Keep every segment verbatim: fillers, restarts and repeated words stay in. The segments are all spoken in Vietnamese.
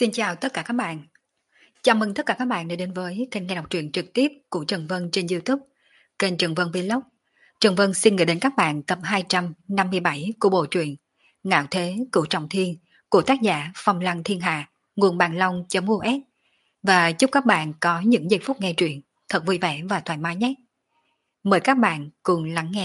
Xin chào tất cả các bạn. Chào mừng tất cả các bạn đã đến với kênh nghe đọc truyện trực tiếp của Trần Vân trên YouTube, kênh Trần Vân Vlog. Trần Vân xin gửi đến các bạn tập hai trăm năm mươi bảy của bộ truyện Ngạo Thế Cửu Trọng Thiên của tác giả Phong Lăng Thiên Hạ, nguồn bàn long.us. Và chúc các bạn có những giây phút nghe truyện thật vui vẻ và thoải mái nhé. Mời các bạn cùng lắng nghe.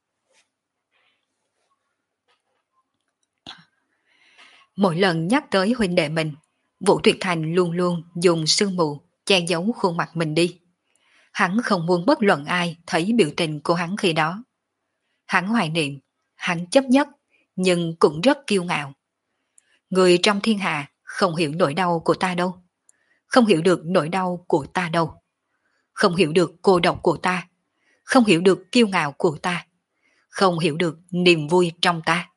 Mỗi lần nhắc tới huynh đệ mình, Vũ Tuyệt Thành luôn luôn dùng sương mù che giấu khuôn mặt mình đi. Hắn không muốn bất luận ai thấy biểu tình của hắn khi đó. Hắn hoài niệm, hắn chấp nhất, nhưng cũng rất kiêu ngạo. Người trong thiên hạ không hiểu nỗi đau của ta đâu. Không hiểu được nỗi đau của ta đâu. Không hiểu được cô độc của ta. Không hiểu được kiêu ngạo của ta. Không hiểu được niềm vui trong ta.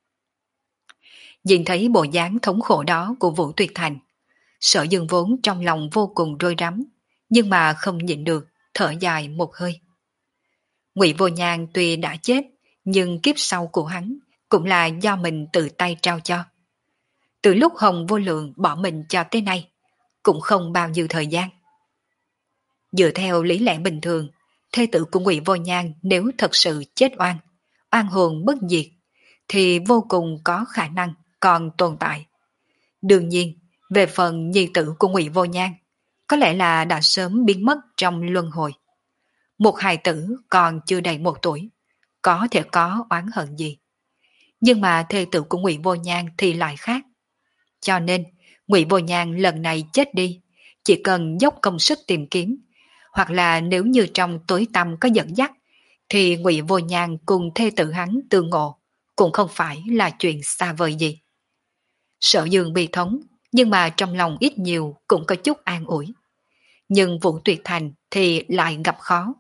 Nhìn thấy bộ dáng thống khổ đó của Vũ Tuyệt Thành, Sở Dương vốn trong lòng vô cùng rối rắm, nhưng mà không nhịn được, thở dài một hơi. Ngụy Vô Nhàn tuy đã chết, nhưng kiếp sau của hắn cũng là do mình tự tay trao cho. Từ lúc Hồng Vô Lượng bỏ mình cho tới nay, cũng không bao nhiêu thời gian. Dựa theo lý lẽ bình thường, thê tử của Ngụy Vô Nhàn nếu thật sự chết oan, oan hồn bất diệt, thì vô cùng có khả năng còn tồn tại. Đương nhiên, về phần nhi tử của Ngụy Vô Nhan, có lẽ là đã sớm biến mất trong luân hồi. Một hài tử còn chưa đầy một tuổi, có thể có oán hận gì. Nhưng mà thê tử của Ngụy Vô Nhan thì lại khác. Cho nên, Ngụy Vô Nhan lần này chết đi, chỉ cần dốc công sức tìm kiếm, hoặc là nếu như trong tối tăm có dẫn dắt, thì Ngụy Vô Nhan cùng thê tử hắn tương ngộ, cũng không phải là chuyện xa vời gì. Sở Dương bi thống, nhưng mà trong lòng ít nhiều cũng có chút an ủi. Nhưng Vũ Tuyệt Thành thì lại gặp khó.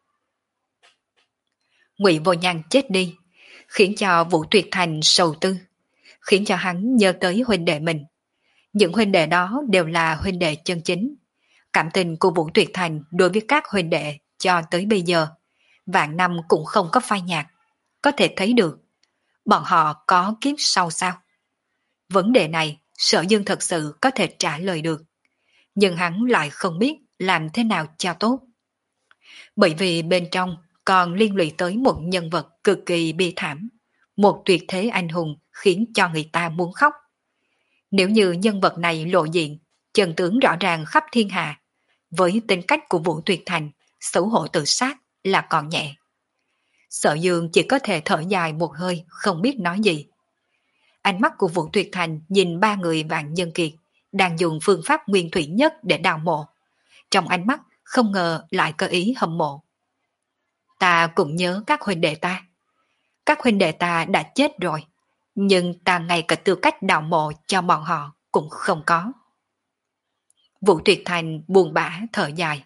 Ngụy Vô Nhan chết đi, khiến cho Vũ Tuyệt Thành sầu tư, khiến cho hắn nhớ tới huynh đệ mình. Những huynh đệ đó đều là huynh đệ chân chính. Cảm tình của Vũ Tuyệt Thành đối với các huynh đệ cho tới bây giờ, vạn năm cũng không có phai nhạt. Có thể thấy được, bọn họ có kiếp sau sao? Vấn đề này Sở Dương thật sự có thể trả lời được, nhưng hắn lại không biết làm thế nào cho tốt. Bởi vì bên trong còn liên lụy tới một nhân vật cực kỳ bi thảm, một tuyệt thế anh hùng khiến cho người ta muốn khóc. Nếu như nhân vật này lộ diện, chân tướng rõ ràng khắp thiên hạ, với tính cách của Vũ Tuyệt Thành, xấu hổ tự sát là còn nhẹ. Sở Dương chỉ có thể thở dài một hơi, không biết nói gì. Ánh mắt của Vũ Tuyệt Thành nhìn ba người Vạn Nhân Kiệt đang dùng phương pháp nguyên thủy nhất để đào mộ. Trong ánh mắt không ngờ lại có ý hâm mộ. Ta cũng nhớ các huynh đệ ta. Các huynh đệ ta đã chết rồi, nhưng ta ngay cả tư cách đào mộ cho bọn họ cũng không có. Vũ Tuyệt Thành buồn bã thở dài.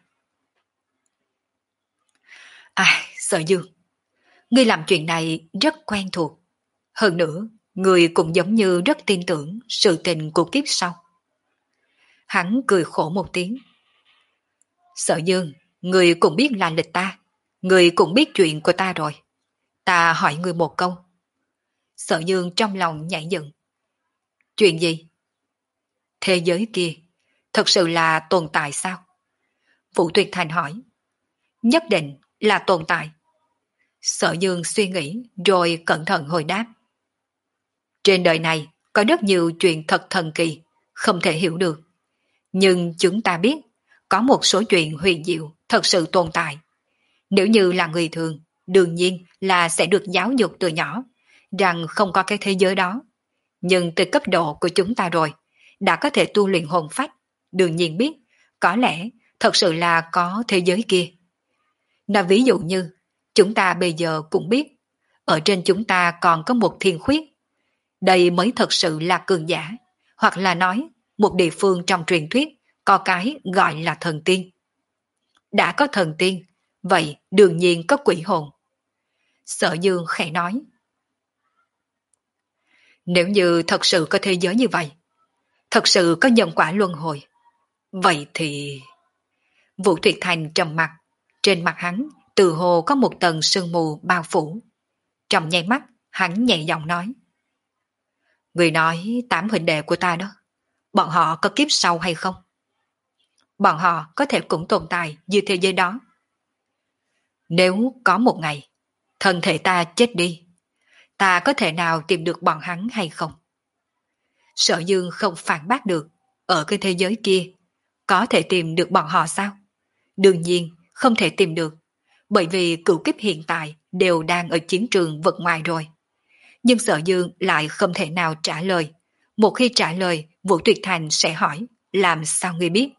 À, Sở Dương, ngươi làm chuyện này rất quen thuộc. Hơn nữa, người cũng giống như rất tin tưởng sự tình của kiếp sau. Hắn cười khổ một tiếng. Sở Dương, người cũng biết là lịch ta, người cũng biết chuyện của ta rồi. Ta hỏi người một câu. Sở Dương trong lòng nhảy dựng. Chuyện gì? Thế giới kia, thật sự là tồn tại sao? Vũ Tuyệt Thành hỏi. Nhất định là tồn tại. Sở Dương suy nghĩ rồi cẩn thận hồi đáp. Trên đời này có rất nhiều chuyện thật thần kỳ, không thể hiểu được. Nhưng chúng ta biết, có một số chuyện huyền diệu thật sự tồn tại. Nếu như là người thường, đương nhiên là sẽ được giáo dục từ nhỏ, rằng không có cái thế giới đó. Nhưng từ cấp độ của chúng ta rồi, đã có thể tu luyện hồn phách, đương nhiên biết, có lẽ thật sự là có thế giới kia. Nói ví dụ như, chúng ta bây giờ cũng biết, ở trên chúng ta còn có một thiên khuyết. Đây mới thật sự là cường giả, hoặc là nói một địa phương trong truyền thuyết có cái gọi là thần tiên. Đã có thần tiên, vậy đương nhiên có quỷ hồn. Sở Dương khẽ nói. Nếu như thật sự có thế giới như vậy, thật sự có nhân quả luân hồi, vậy thì... Vũ Tuyệt Thành trầm mặt, trên mặt hắn từ hồ có một tầng sương mù bao phủ. Trong nháy mắt, hắn nhẹ giọng nói. Người nói tám huynh đệ của ta đó, Bọn họ có kiếp sau hay không? Bọn họ có thể cũng tồn tại như thế giới đó. Nếu có một ngày, thân thể ta chết đi, ta có thể nào tìm được bọn hắn hay không? Sở Dương không phản bác được, ở cái thế giới kia, có thể tìm được bọn họ sao? Đương nhiên, không thể tìm được, bởi vì cửu kiếp hiện tại đều đang ở chiến trường vật ngoài rồi. Nhưng Sở Dương lại không thể nào trả lời. Một khi trả lời, Vũ Tuyệt Thành sẽ hỏi, làm sao ngươi biết?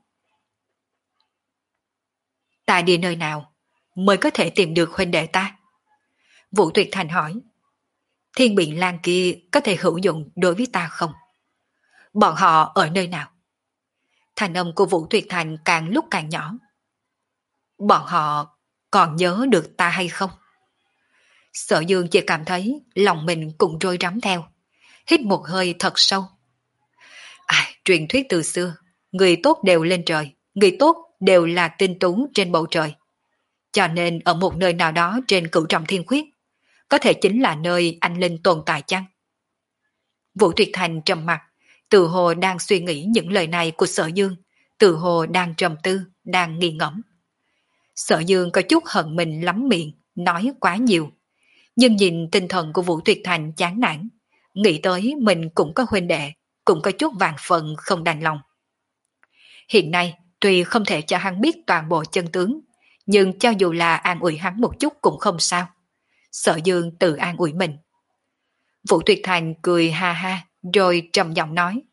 Ta đi nơi nào mới có thể tìm được huynh đệ ta? Vũ Tuyệt Thành hỏi. Thiên Biện Lan kia có thể hữu dụng đối với ta không? Bọn họ ở nơi nào? Thành âm của Vũ Tuyệt Thành càng lúc càng nhỏ. Bọn họ còn nhớ được ta hay không? Sở Dương chỉ cảm thấy lòng mình cũng rối rắm theo. Hít một hơi thật sâu. À, truyền thuyết từ xưa, người tốt đều lên trời, người tốt đều là tinh tú trên bầu trời. Cho nên ở một nơi nào đó trên cửu trọng thiên khuyết, có thể chính là nơi anh linh tồn tại chăng? Vũ Tuyệt Thành trầm mặt, tự hồ đang suy nghĩ những lời này của Sở Dương, tự hồ đang trầm tư, đang nghi ngẫm. Sở Dương có chút hận mình lắm miệng, nói quá nhiều. Nhưng nhìn tinh thần của Vũ Tuyệt Thành chán nản, nghĩ tới mình cũng có huynh đệ, cũng có chút vàng phần không đành lòng. Hiện nay, tuy không thể cho hắn biết toàn bộ chân tướng, nhưng cho dù là an ủi hắn một chút cũng không sao. Sở Dương tự an ủi mình. Vũ Tuyệt Thành cười ha ha, rồi trầm giọng nói.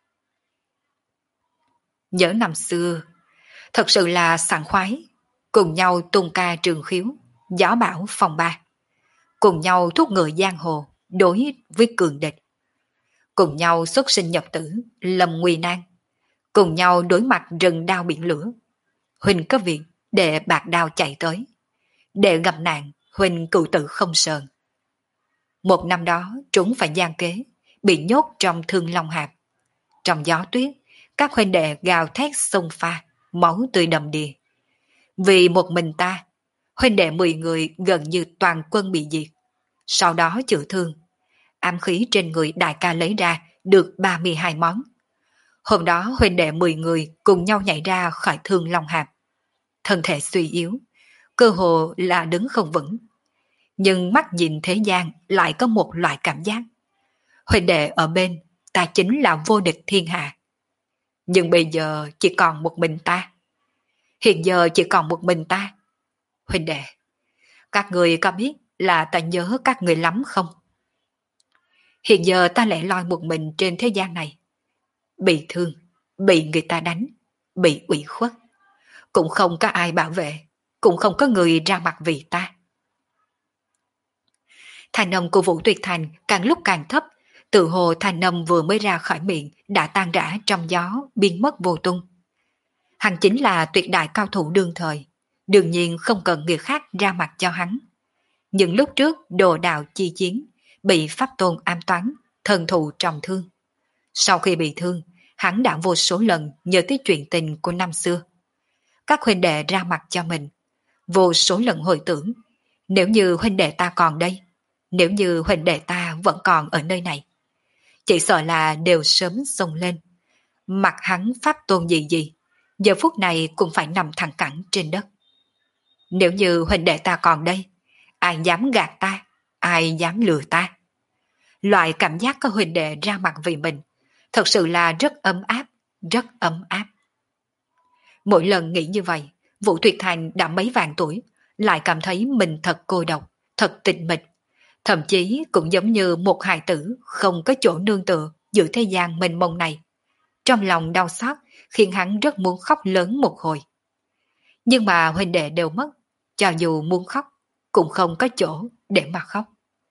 Nhớ năm xưa, thật sự là sảng khoái, cùng nhau tung ca trường khiếu, gió bão phòng ba, cùng nhau thúc ngựa giang hồ, đối với cường địch, cùng nhau xuất sinh nhập tử, lâm nguy nan, cùng nhau đối mặt rừng đao biển lửa. Huynh có việc để bạc đao chạy tới, để gặp nạn Huynh cựu tử không sờn. Một năm đó trúng phải gian kế, bị nhốt trong Thương Long Hạp. Trong gió tuyết, các huynh đệ gào thét xông pha, máu tươi đầm đìa. Vì một mình ta, huynh đệ mười người gần như toàn quân bị diệt. Sau đó chữa thương, ám khí trên người đại ca lấy ra được ba mươi hai món. Hôm đó huynh đệ mười người cùng nhau nhảy ra khỏi Thương Long Hạp. Thân thể suy yếu, cơ hồ là đứng không vững. Nhưng mắt nhìn thế gian lại có một loại cảm giác. Huynh đệ ở bên, ta chính là vô địch thiên hạ. Nhưng bây giờ chỉ còn một mình ta. Hiện giờ chỉ còn một mình ta. Huynh đệ, các người có biết là ta nhớ các người lắm không? Hiện giờ ta lẻ loi một mình trên thế gian này. Bị thương, bị người ta đánh, bị ủy khuất. Cũng không có ai bảo vệ, cũng không có người ra mặt vì ta. Thanh âm của Vũ Tuyệt Thành càng lúc càng thấp, tự hồ thanh âm vừa mới ra khỏi miệng đã tan rã trong gió, biến mất vô tung. Hắn chính là tuyệt đại cao thủ đương thời, đương nhiên không cần người khác ra mặt cho hắn. Những lúc trước đồ đạo chi chiến, bị pháp tôn ám toán, thần thụ trọng thương. Sau khi bị thương, hắn đã vô số lần nhớ tới chuyện tình của năm xưa. Các huynh đệ ra mặt cho mình, vô số lần hồi tưởng, nếu như huynh đệ ta còn đây, nếu như huynh đệ ta vẫn còn ở nơi này, chỉ sợ là đều sớm xông lên. Mặt hắn pháp tôn gì gì, giờ phút này cũng phải nằm thẳng cẳng trên đất. Nếu như huynh đệ ta còn đây, ai dám gạt ta, ai dám lừa ta. Loại cảm giác có huynh đệ ra mặt vì mình, thật sự là rất ấm áp, rất ấm áp. Mỗi lần nghĩ như vậy, Vũ Tuyệt Thành đã mấy vạn tuổi, lại cảm thấy mình thật cô độc, thật tịch mịch. Thậm chí cũng giống như một hài tử không có chỗ nương tựa giữa thế gian mênh mông này. Trong lòng đau xót khiến hắn rất muốn khóc lớn một hồi. Nhưng mà huynh đệ đều mất, cho dù muốn khóc, cũng không có chỗ để mà khóc.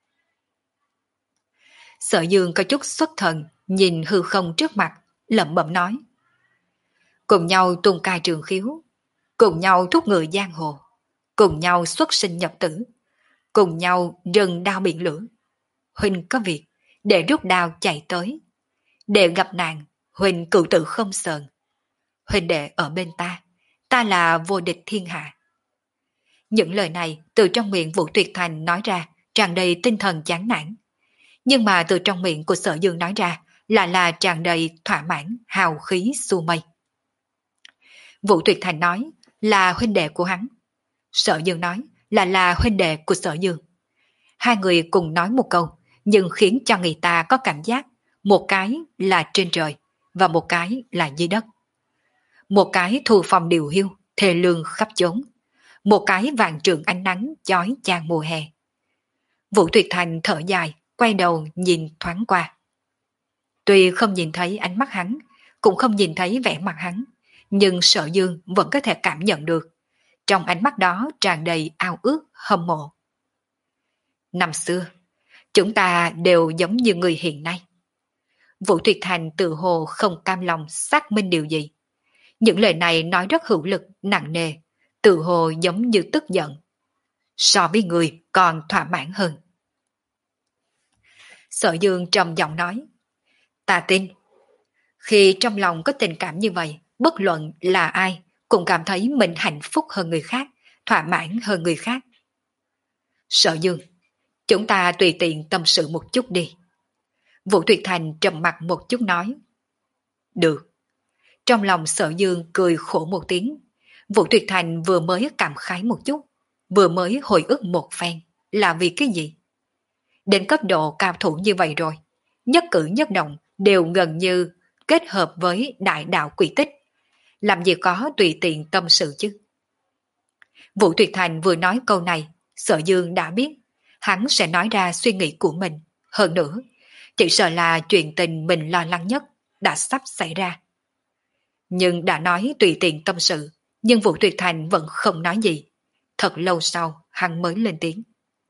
Sở Dương có chút xuất thần, nhìn hư không trước mặt, lẩm bẩm nói. Cùng nhau tung cai trường khiếu, cùng nhau thúc ngựa giang hồ, cùng nhau xuất sinh nhập tử, cùng nhau rừng đao biển lửa. Huynh có việc, để rút đao chạy tới. Để gặp nạn, Huynh cựu tử không sờn. Huynh đệ ở bên ta, ta là vô địch thiên hạ. Những lời này từ trong miệng Vũ Tuyệt Thành nói ra, tràn đầy tinh thần chán nản. Nhưng mà từ trong miệng của Sở Dương nói ra, là là tràn đầy thỏa mãn, hào khí xu mây. Vũ Tuyệt Thành nói là huynh đệ của hắn. Sở Dương nói là là huynh đệ của Sở Dương. Hai người cùng nói một câu, nhưng khiến cho người ta có cảm giác một cái là trên trời và một cái là dưới đất. Một cái thù phòng điều hiu, thề lương khắp chốn. Một cái vạn trượng ánh nắng chói chang mùa hè. Vũ Tuyệt Thành thở dài, quay đầu nhìn thoáng qua. Tuy không nhìn thấy ánh mắt hắn, cũng không nhìn thấy vẻ mặt hắn, nhưng Sở Dương vẫn có thể cảm nhận được. Trong ánh mắt đó tràn đầy ao ước, hâm mộ. Năm xưa, chúng ta đều giống như người hiện nay. Vũ Tuyệt Thành tự hồ không cam lòng xác minh điều gì. Những lời này nói rất hữu lực, nặng nề, tự hồ giống như tức giận. So với người còn thỏa mãn hơn. Sở Dương trầm giọng nói, ta tin. Khi trong lòng có tình cảm như vậy, bất luận là ai cũng cảm thấy mình hạnh phúc hơn người khác, thỏa mãn hơn người khác. Sở Dương, chúng ta tùy tiện tâm sự một chút đi. Vũ Tuyệt Thành trầm mặt một chút nói. Được. Trong lòng Sở Dương cười khổ một tiếng. Vũ Tuyệt Thành vừa mới cảm khái một chút, vừa mới hồi ức một phen, là vì cái gì? Đến cấp độ cao thủ như vậy rồi, nhất cử nhất động đều gần như kết hợp với đại đạo quỷ tích. Làm gì có tùy tiện tâm sự chứ? Vũ Tuyệt Thành vừa nói câu này, Sở Dương đã biết hắn sẽ nói ra suy nghĩ của mình. Hơn nữa, chỉ sợ là chuyện tình mình lo lắng nhất đã sắp xảy ra. Nhưng đã nói tùy tiện tâm sự, nhưng Vũ Tuyệt Thành vẫn không nói gì. Thật lâu sau, hắn mới lên tiếng.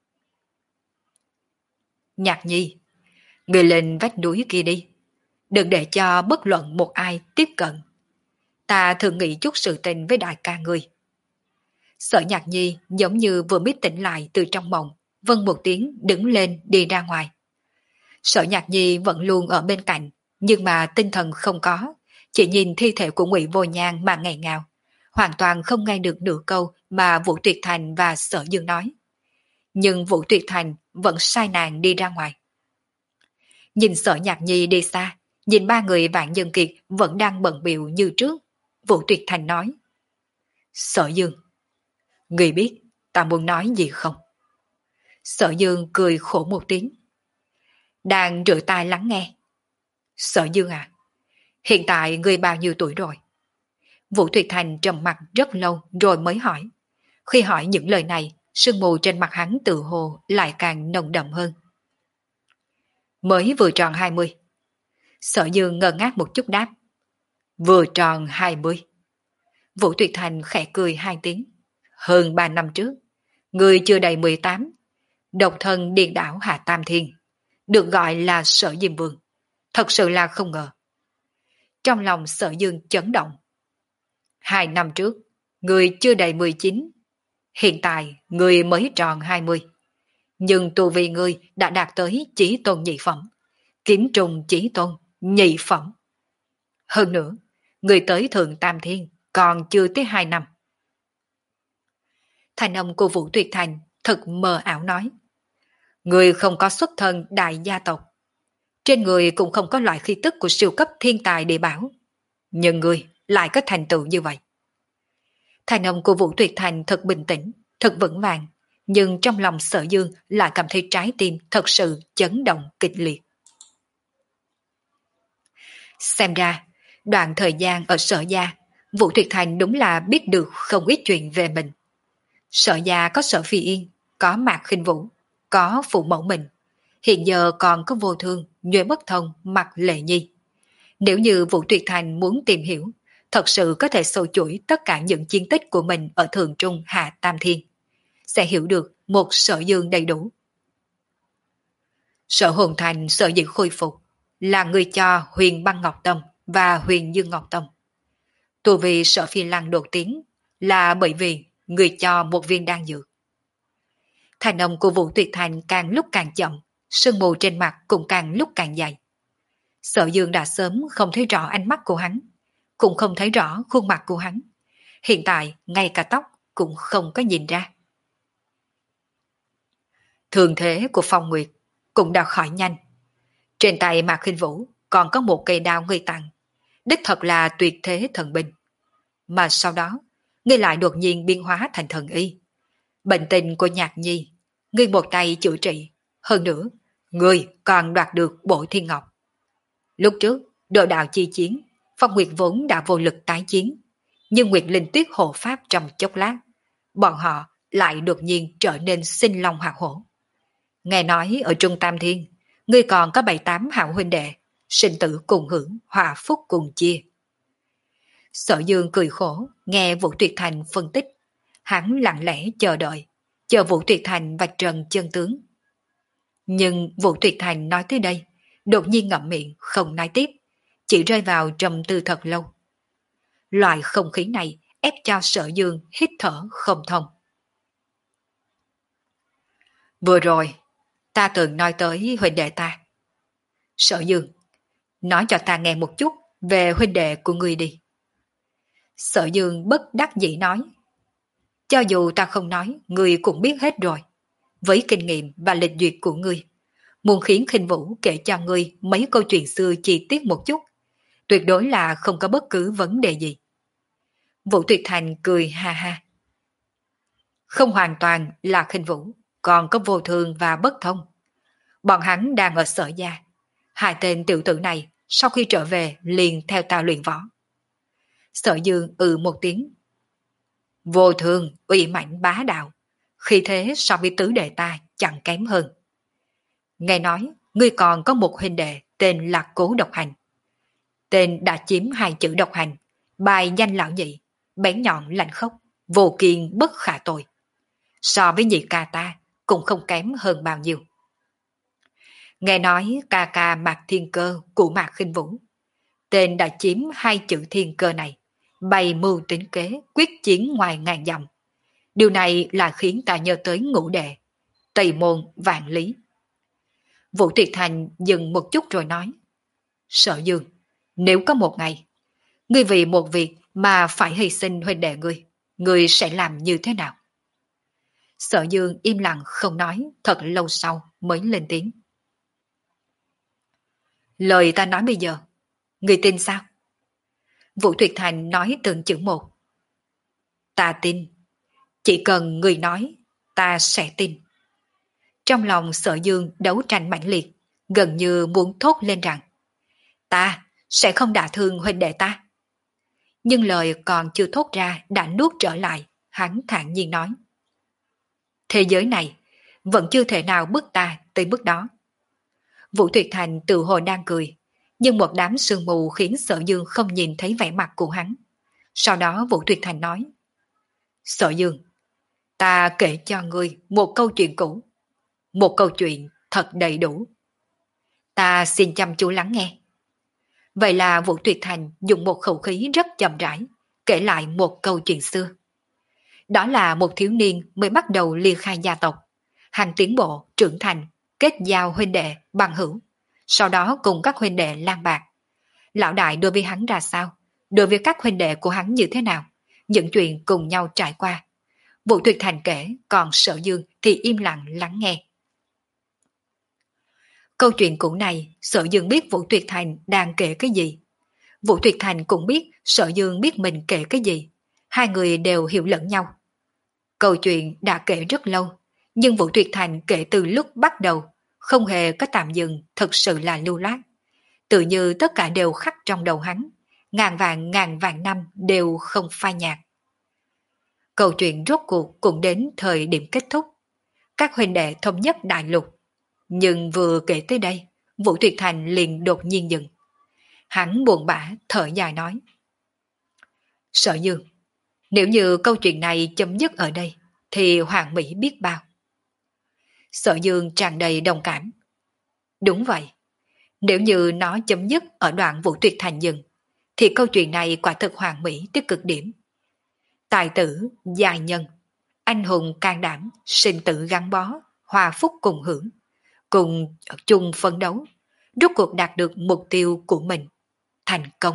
Nhạc Nhi, người lên vách núi kia đi. Đừng để cho bất luận một ai tiếp cận. Ta thường nghĩ chút sự tình với đại ca ngươi. Sở Nhạc Nhi giống như vừa mới tỉnh lại từ trong mộng, vâng một tiếng đứng lên đi ra ngoài. Sở Nhạc Nhi vẫn luôn ở bên cạnh, nhưng mà tinh thần không có, chỉ nhìn thi thể của Ngụy Vô Nhan mà nghẹn ngào, hoàn toàn không nghe được nửa câu mà Vũ Tuyệt Thành và Sở Dương nói. Nhưng Vũ Tuyệt Thành vẫn sai nàng đi ra ngoài. Nhìn Sở Nhạc Nhi đi xa, nhìn ba người Vạn Nhân Kiệt vẫn đang bận bịu như trước, Vũ Tuyệt Thành nói. Sở Dương, người biết ta muốn nói gì không? Sở Dương cười khổ một tiếng. Đang rửa tai lắng nghe. Sở Dương à, hiện tại người bao nhiêu tuổi rồi? Vũ Tuyệt Thành trầm mặt rất lâu rồi mới hỏi. Khi hỏi những lời này, sương mù trên mặt hắn tự hồ lại càng nồng đậm hơn. Mới vừa tròn hai mươi. Sở Dương ngơ ngác một chút đáp. Vừa tròn hai mươi. Vũ Tuyệt Thành khẽ cười hai tiếng. Hơn ba năm trước, người chưa đầy mười tám, độc thân điên đảo Hạ Tam Thiên, được gọi là Sở Diêm Vương. Thật sự là không ngờ. Trong lòng Sở Dương chấn động. Hai năm trước, người chưa đầy mười chín, hiện tại người mới tròn hai mươi. Nhưng tu vi người đã đạt tới chí tôn nhị phẩm, kiếm trùng chí tôn nhị phẩm. Hơn nữa, người tới Thượng Tam Thiên còn chưa tới hai năm. Thành âm của Vũ Tuyệt Thành thật mờ ảo nói. Người không có xuất thân đại gia tộc. Trên người cũng không có loại khí tức của siêu cấp thiên tài địa bảo. Nhưng người lại có thành tựu như vậy. Thành âm của Vũ Tuyệt Thành thật bình tĩnh, thật vững vàng. Nhưng trong lòng Sở Dương lại cảm thấy trái tim thật sự chấn động kịch liệt. Xem ra, đoạn thời gian ở Sở Gia, Vũ Tuyệt Thành đúng là biết được không ít chuyện về mình. Sở Gia có Sở Phi Yên, có Mạc Khinh Vũ, có phụ mẫu mình. Hiện giờ còn có Vô Thương, Nhuệ Bất Thông, Mạc Lệ Nhi. Nếu như Vũ Tuyệt Thành muốn tìm hiểu, thật sự có thể sâu chuỗi tất cả những chiến tích của mình ở Thường Trung Hạ Tam Thiên. Sẽ hiểu được một Sở Dương đầy đủ. Sở Hồn Thành sở dĩ khôi phục là người cho Huyền Băng Ngọc Tâm và Huyền Dương Ngọc Tâm. Tu vì Sở Phi Lăng đột tiến là bởi vì người cho một viên đan dược. Thành âm của Vũ Tuyệt Thành càng lúc càng chậm, sương mù trên mặt cũng càng lúc càng dày. Sở Dương đã sớm không thấy rõ ánh mắt của hắn, cũng không thấy rõ khuôn mặt của hắn. Hiện tại ngay cả tóc cũng không có nhìn ra. Thường thế của Phong Nguyệt cũng đã khỏi nhanh. Trên tay Mạc Khinh Vũ còn có một cây đao ngươi tặng, đích thật là tuyệt thế thần binh. Mà sau đó, ngươi lại đột nhiên biến hóa thành thần y. Bệnh tình của Nhạc Nhi, ngươi một tay chữa trị, hơn nữa, ngươi còn đoạt được Bội Thiên Ngọc. Lúc trước, đội đạo chi chiến, Phong Nguyệt vốn đã vô lực tái chiến, nhưng Nguyệt Linh Tuyết hộ pháp trong chốc lát, bọn họ lại đột nhiên trở nên sinh long hỏa hổ. Nghe nói ở Trung Tam Thiên, ngươi còn có bảy tám hảo huynh đệ, sinh tử cùng hưởng, hòa phúc cùng chia. Sở Dương cười khổ, nghe Vũ Tuyệt Thành phân tích, hắn lặng lẽ chờ đợi, chờ Vũ Tuyệt Thành vạch trần chân tướng. Nhưng Vũ Tuyệt Thành nói tới đây, đột nhiên ngậm miệng không nói tiếp, chỉ rơi vào trầm tư thật lâu. Loại không khí này ép cho Sở Dương hít thở không thông. Vừa rồi, ta từng nói tới huynh đệ ta. Sở Dương, nói cho ta nghe một chút về huynh đệ của ngươi đi. Sở Dương bất đắc dĩ nói. Cho dù ta không nói, ngươi cũng biết hết rồi. Với kinh nghiệm và lịch duyệt của ngươi, muốn khiến Khinh Vũ kể cho ngươi mấy câu chuyện xưa chi tiết một chút, tuyệt đối là không có bất cứ vấn đề gì. Vũ Tuyệt Thành cười ha ha. Không hoàn toàn là Khinh Vũ, còn có Vô Thường và Bất Thông. Bọn hắn đang ở Sở Gia. Hai tên tiểu tử này sau khi trở về liền theo ta luyện võ. Sở Dương ừ một tiếng. Vô Thường uy mãnh bá đạo, khi thế so với tứ đệ ta chẳng kém hơn. Nghe nói, ngươi còn có một huynh đệ tên là Cố Độc Hành. Tên đã chiếm hai chữ độc hành, bài danh lão nhị, bén nhọn lạnh khốc, vô kiên bất khả tội. So với nhị ca ta, cũng không kém hơn bao nhiêu. Nghe nói ca ca Mạc Thiên Cơ của Mạc Khinh Vũ. Tên đã chiếm hai chữ thiên cơ này, bày mưu tính kế, quyết chiến ngoài ngàn dặm. Điều này là khiến ta nhớ tới ngũ đệ, Tây Môn Vạn Lý. Vũ Tuyệt Thành dừng một chút rồi nói. Sở Dương, nếu có một ngày, ngươi vì một việc mà phải hy sinh huynh đệ ngươi, ngươi sẽ làm như thế nào? Sở Dương im lặng không nói, thật lâu sau mới lên tiếng. Lời ta nói bây giờ, ngươi tin sao? Vũ Tuyệt Thành nói từng chữ một. Ta tin. Chỉ cần ngươi nói, ta sẽ tin. Trong lòng Sở Dương đấu tranh mãnh liệt, gần như muốn thốt lên rằng ta sẽ không đả thương huynh đệ ta. Nhưng lời còn chưa thốt ra đã nuốt trở lại, hắn thản nhiên nói. Thế giới này vẫn chưa thể nào bước ta tới bước đó. Vũ Tuyệt Thành tự hồ đang cười, nhưng một đám sương mù khiến Sở Dương không nhìn thấy vẻ mặt của hắn. Sau đó Vũ Tuyệt Thành nói. Sở Dương, ta kể cho ngươi một câu chuyện cũ. Một câu chuyện thật đầy đủ. Ta xin chăm chú lắng nghe. Vậy là Vũ Tuyệt Thành dùng một khẩu khí rất chậm rãi, kể lại một câu chuyện xưa. Đó là một thiếu niên mới bắt đầu ly khai gia tộc. Hắn tiến bộ, trưởng thành, kết giao huynh đệ, bằng hữu. Sau đó cùng các huynh đệ lang bạc. Lão đại đối với hắn ra sao? Đối với các huynh đệ của hắn như thế nào? Những chuyện cùng nhau trải qua. Vũ Tuyệt Thành kể, còn Sở Dương thì im lặng lắng nghe. Câu chuyện cũ này, Sở Dương biết Vũ Tuyệt Thành đang kể cái gì. Vũ Tuyệt Thành cũng biết Sở Dương biết mình kể cái gì. Hai người đều hiểu lẫn nhau. Câu chuyện đã kể rất lâu, nhưng Vũ Tuyệt Thành kể từ lúc bắt đầu, không hề có tạm dừng, thật sự là lưu loát. Tự như tất cả đều khắc trong đầu hắn, ngàn vạn ngàn vạn năm đều không phai nhạt. Câu chuyện rốt cuộc cũng đến thời điểm kết thúc. Các huynh đệ thống nhất đại lục. Nhưng vừa kể tới đây, Vũ Tuyệt Thành liền đột nhiên dừng. Hắn buồn bã thở dài nói. Sở Dương, nếu như câu chuyện này chấm dứt ở đây, thì Hoàng Mỹ biết bao. Sở Dương tràn đầy đồng cảm. Đúng vậy, nếu như nó chấm dứt ở đoạn Vũ Tuyệt Thành dừng, thì câu chuyện này quả thực hoàn mỹ tới cực điểm. Tài tử, dài nhân, anh hùng can đảm, sinh tử gắn bó, hòa phúc cùng hưởng, cùng chung phấn đấu, rốt cuộc đạt được mục tiêu của mình, thành công.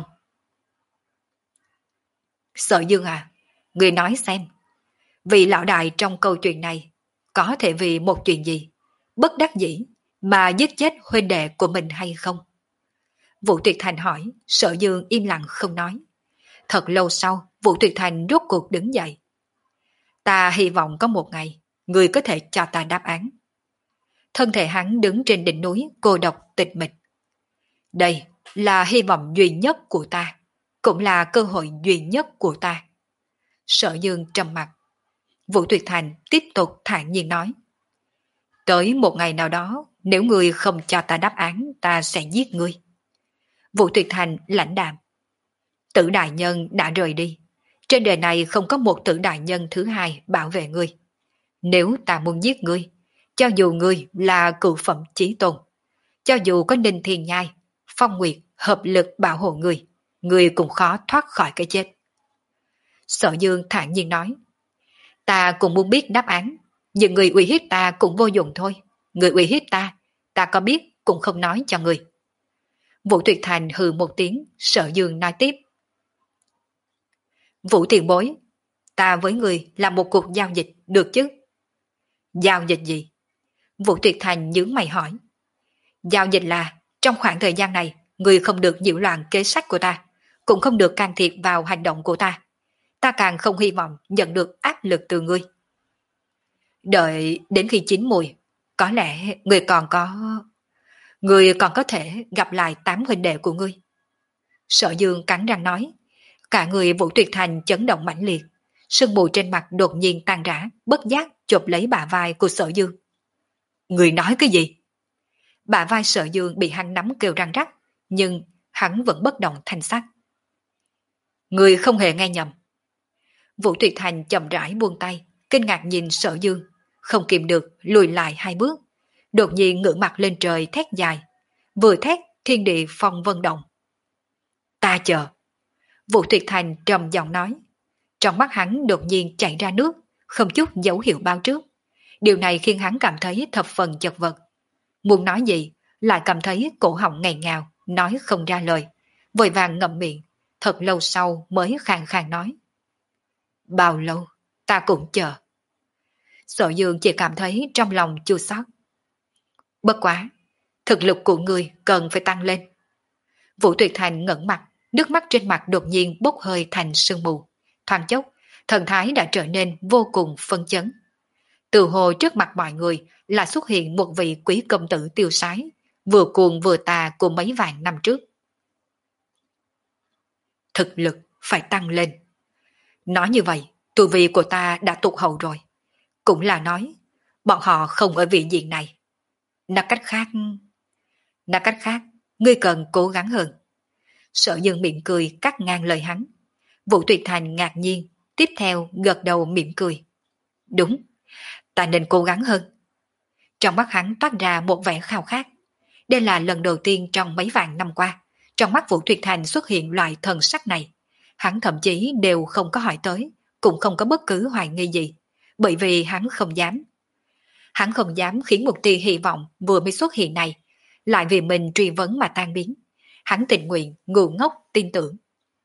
Sở Dương à, người nói xem, vị lão đại trong câu chuyện này có thể vì một chuyện gì, bất đắc dĩ mà giết chết huynh đệ của mình hay không? Vũ Tuyệt Thành hỏi, Sở Dương im lặng không nói. Thật lâu sau, Vũ Tuyệt Thành rốt cuộc đứng dậy. Ta hy vọng có một ngày, người có thể cho ta đáp án. Thân thể hắn đứng trên đỉnh núi, cô độc tịch mịch. Đây là hy vọng duy nhất của ta, cũng là cơ hội duy nhất của ta. Sở Dương trầm mặt. Vũ Tuyệt Thành tiếp tục thản nhiên nói. Tới một ngày nào đó, nếu ngươi không cho ta đáp án, ta sẽ giết ngươi. Vũ Tuyệt Thành lãnh đạm. Tử đại nhân đã rời đi. Trên đời này không có một tử đại nhân thứ hai bảo vệ ngươi. Nếu ta muốn giết ngươi, cho dù ngươi là cựu phẩm chí tôn, cho dù có Ninh Thiên Nhai, Phong Nguyệt hợp lực bảo hộ ngươi, ngươi cũng khó thoát khỏi cái chết. Sở Dương thản nhiên nói. Ta cũng muốn biết đáp án, nhưng người uy hiếp ta cũng vô dụng thôi. Người uy hiếp ta, ta có biết cũng không nói cho người. Vũ Tuyệt Thành hừ một tiếng, Sở Dương nói tiếp. Vũ tiền bối, ta với người làm một cuộc giao dịch được chứ? Giao dịch gì? Vũ Tuyệt Thành nhướng mày hỏi. Giao dịch là, trong khoảng thời gian này, người không được nhiễu loạn kế sách của ta, cũng không được can thiệp vào hành động của ta. Ta càng không hy vọng nhận được áp lực từ ngươi. Đợi đến khi chín mùi, có lẽ người còn có... Người còn có thể gặp lại tám huynh đệ của ngươi. Sở Dương cắn răng nói. Cả người Vũ Tuyệt Thành chấn động mãnh liệt. Sương mù trên mặt đột nhiên tan rã, bất giác chụp lấy bả vai của Sở Dương. Người nói cái gì? Bả vai Sở Dương bị hắn nắm kêu răng rắc, nhưng hắn vẫn bất động thanh sắc. Người không hề nghe nhầm. Vũ Tuyệt Thành chậm rãi buông tay, kinh ngạc nhìn Sở Dương, không kìm được lùi lại hai bước, đột nhiên ngửa mặt lên trời thét dài, vừa thét thiên địa phong vân động. Ta chờ. Vũ Tuyệt Thành trầm giọng nói. Trong mắt hắn đột nhiên chảy ra nước, không chút dấu hiệu báo trước. Điều này khiến hắn cảm thấy thập phần chật vật. Muốn nói gì, lại cảm thấy cổ họng ngầy ngào, nói không ra lời, vội vàng ngậm miệng, thật lâu sau mới khàn khàn nói. Bao lâu, ta cũng chờ. Sở Dương chỉ cảm thấy trong lòng chua xót. Bất quá, thực lực của người cần phải tăng lên. Vũ Tuyệt Thành ngẩng mặt, nước mắt trên mặt đột nhiên bốc hơi thành sương mù. Thoáng chốc, thần thái đã trở nên vô cùng phân chấn. Từ hồ trước mặt mọi người là xuất hiện một vị quý công tử tiêu sái, vừa cuồng vừa tà của mấy vạn năm trước. Thực lực phải tăng lên. Nói như vậy, tu vi của ta đã tụt hậu rồi. Cũng là nói, bọn họ không ở vị diện này. Nói cách khác... Nói cách khác, ngươi cần cố gắng hơn. Sở Dương mỉm cười cắt ngang lời hắn. Vũ Tuyệt Thành ngạc nhiên, tiếp theo gật đầu mỉm cười. Đúng, ta nên cố gắng hơn. Trong mắt hắn toát ra một vẻ khao khát. Đây là lần đầu tiên trong mấy vạn năm qua, trong mắt Vũ Tuyệt Thành xuất hiện loại thần sắc này. Hắn thậm chí đều không có hỏi tới, cũng không có bất cứ hoài nghi gì, bởi vì hắn không dám. Hắn không dám khiến một tia hy vọng vừa mới xuất hiện này, lại vì mình truy vấn mà tan biến. Hắn tình nguyện, ngu ngốc, tin tưởng.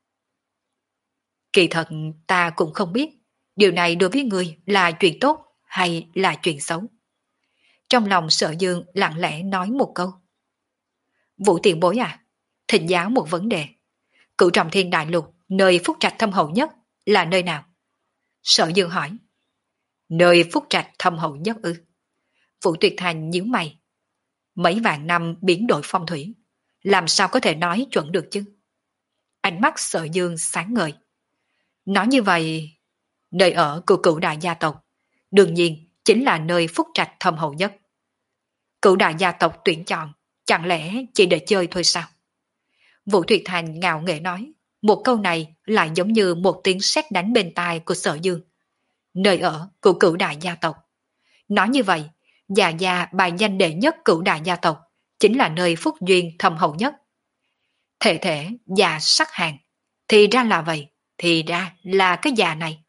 Kỳ thật ta cũng không biết, điều này đối với người là chuyện tốt hay là chuyện xấu. Trong lòng Sở Dương lặng lẽ nói một câu. Vũ tiền bối à, thỉnh giáo một vấn đề. Cửu Trọng Thiên Đại Lục, nơi phúc trạch thâm hậu nhất là nơi nào? Sở Dương hỏi. Nơi phúc trạch thâm hậu nhất ư? Vũ Tuyệt Thành nhíu mày. Mấy vạn năm biến đổi phong thủy, làm sao có thể nói chuẩn được chứ? Ánh mắt Sở Dương sáng ngời. Nói như vậy, nơi ở của cửu đại gia tộc, đương nhiên chính là nơi phúc trạch thâm hậu nhất. Cửu đại gia tộc tuyển chọn, chẳng lẽ chỉ để chơi thôi sao? Vũ Tuyệt Thành ngạo nghễ nói, một câu này lại giống như một tiếng sét đánh bên tai của Sở Dương. Nơi ở của cửu đại gia tộc. Nói như vậy, Già Gia bài danh đệ nhất cửu đại gia tộc chính là nơi phúc duyên thâm hậu nhất. Thể thể già sắc hàng, thì ra là vậy, thì ra là cái già này.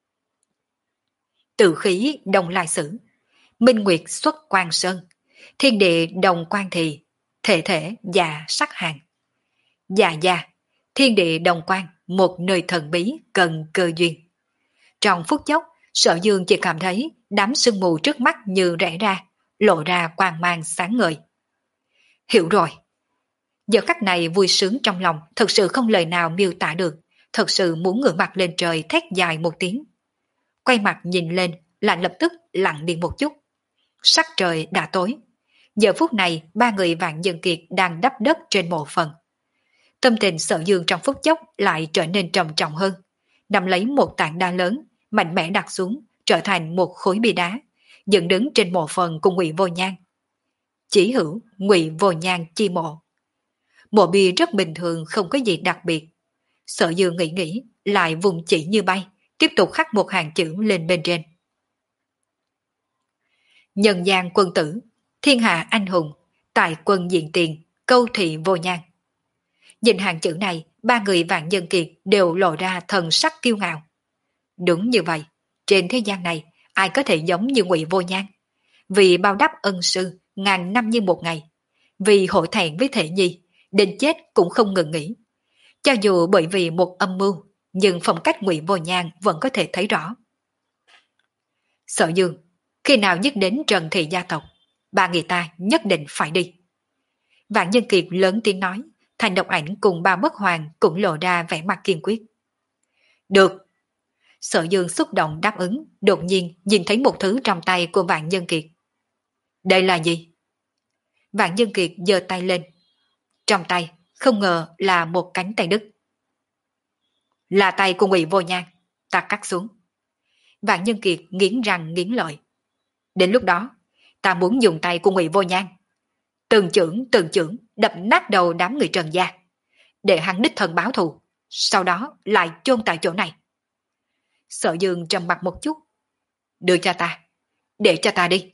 Tự khí đồng lai sử, minh nguyệt xuất quang sơn, thiên địa đồng quan thị, thể thể già sắc hàng. Già Gia, thiên địa đồng quan, một nơi thần bí cần cơ duyên. Trong phút chốc, Sở Dương chỉ cảm thấy đám sương mù trước mắt như rẽ ra, lộ ra quang mang sáng ngời. Hiểu rồi. Giờ khắc này vui sướng trong lòng, thật sự không lời nào miêu tả được, thật sự muốn ngửa mặt lên trời thét dài một tiếng. Quay mặt nhìn lên, lạnh lập tức lặng đi một chút. Sắc trời đã tối. Giờ phút này, ba người Vạn Dân Kiệt đang đắp đất trên mộ phần. Tâm tình Sở Dương trong phút chốc lại trở nên trầm trọng hơn. Nắm lấy một tảng đá lớn, mạnh mẽ đặt xuống, trở thành một khối bia đá, dựng đứng trên mộ phần của Ngụy Vô Nhan. Chỉ hữu Ngụy Vô Nhan chi mộ. Mộ bia rất bình thường, không có gì đặc biệt. Sở Dương nghĩ nghĩ, lại vùng chỉ như bay, tiếp tục khắc một hàng chữ lên bên trên. Nhân gian quân tử, thiên hạ anh hùng, tại quân diện tiền, câu thị vô nhan. Nhìn hàng chữ này, ba người Vạn Dân Kiệt đều lộ ra thần sắc kiêu ngạo. Đúng như vậy, trên thế gian này, ai có thể giống như Ngụy Vô Nhan? Vì bao đáp ân sư, ngàn năm như một ngày. Vì hổ thẹn với thể nhi, đến chết cũng không ngừng nghỉ. Cho dù bởi vì một âm mưu, nhưng phong cách Ngụy Vô Nhan vẫn có thể thấy rõ. Sở Dương, khi nào nhắc đến Trần Thị gia tộc, ba người ta nhất định phải đi. Vạn Dân Kiệt lớn tiếng nói, Thành Độc Ảnh cùng ba bất hoàng cũng lộ ra vẻ mặt kiên quyết. Được. Sở Dương xúc động đáp ứng, đột nhiên nhìn thấy một thứ trong tay của Vạn Dân Kiệt. Đây là gì? Vạn Dân Kiệt giơ tay lên. Trong tay, không ngờ là một cánh tay đứt. Là tay của Ngụy Vô Nhan, ta cắt xuống. Vạn Nhân Kiệt nghiến răng nghiến lợi. Đến lúc đó, ta muốn dùng tay của Ngụy Vô Nhan, từng chưởng từng chưởng đập nát đầu đám người Trần gia, để hắn đích thân báo thù, sau đó lại chôn tại chỗ này. Sở Dương trầm mặt một chút. Đưa cho ta, để cho ta đi.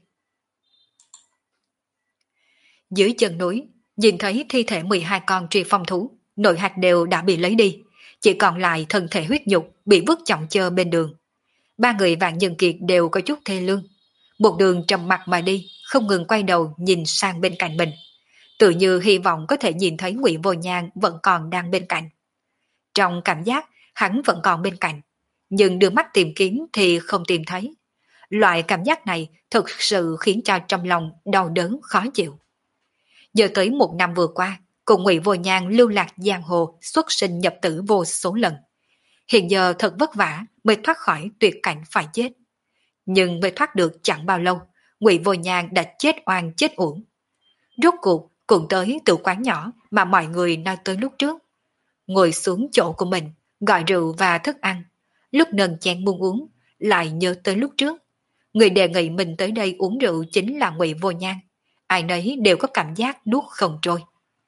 Dưới chân núi, nhìn thấy thi thể mười hai con truy phong thú, nội hạch đều đã bị lấy đi, chỉ còn lại thân thể huyết nhục bị vứt chồng chơ bên đường. Ba người Vạn Nhân Kiệt đều có chút thê lương. Một đường trầm mặt mà đi, không ngừng quay đầu nhìn sang bên cạnh mình. Tự như hy vọng có thể nhìn thấy Ngụy Vô Nhan vẫn còn đang bên cạnh. Trong cảm giác, hắn vẫn còn bên cạnh. Nhưng đưa mắt tìm kiếm thì không tìm thấy. Loại cảm giác này thực sự khiến cho trong lòng đau đớn khó chịu. Giờ tới một năm vừa qua, cùng Ngụy Vô Nhan lưu lạc giang hồ, xuất sinh nhập tử vô số lần. Hiện giờ thật vất vả mới thoát khỏi tuyệt cảnh phải chết. Nhưng mới thoát được chẳng bao lâu, Ngụy Vô Nhan đã chết oan chết uổng. Rốt cuộc cũng tới tự quán nhỏ mà mọi người nói tới lúc trước. Ngồi xuống chỗ của mình, gọi rượu và thức ăn. Lúc nâng chén muôn uống, lại nhớ tới lúc trước. Người đề nghị mình tới đây uống rượu chính là Ngụy Vô Nhan. Ai nấy đều có cảm giác nuốt không trôi.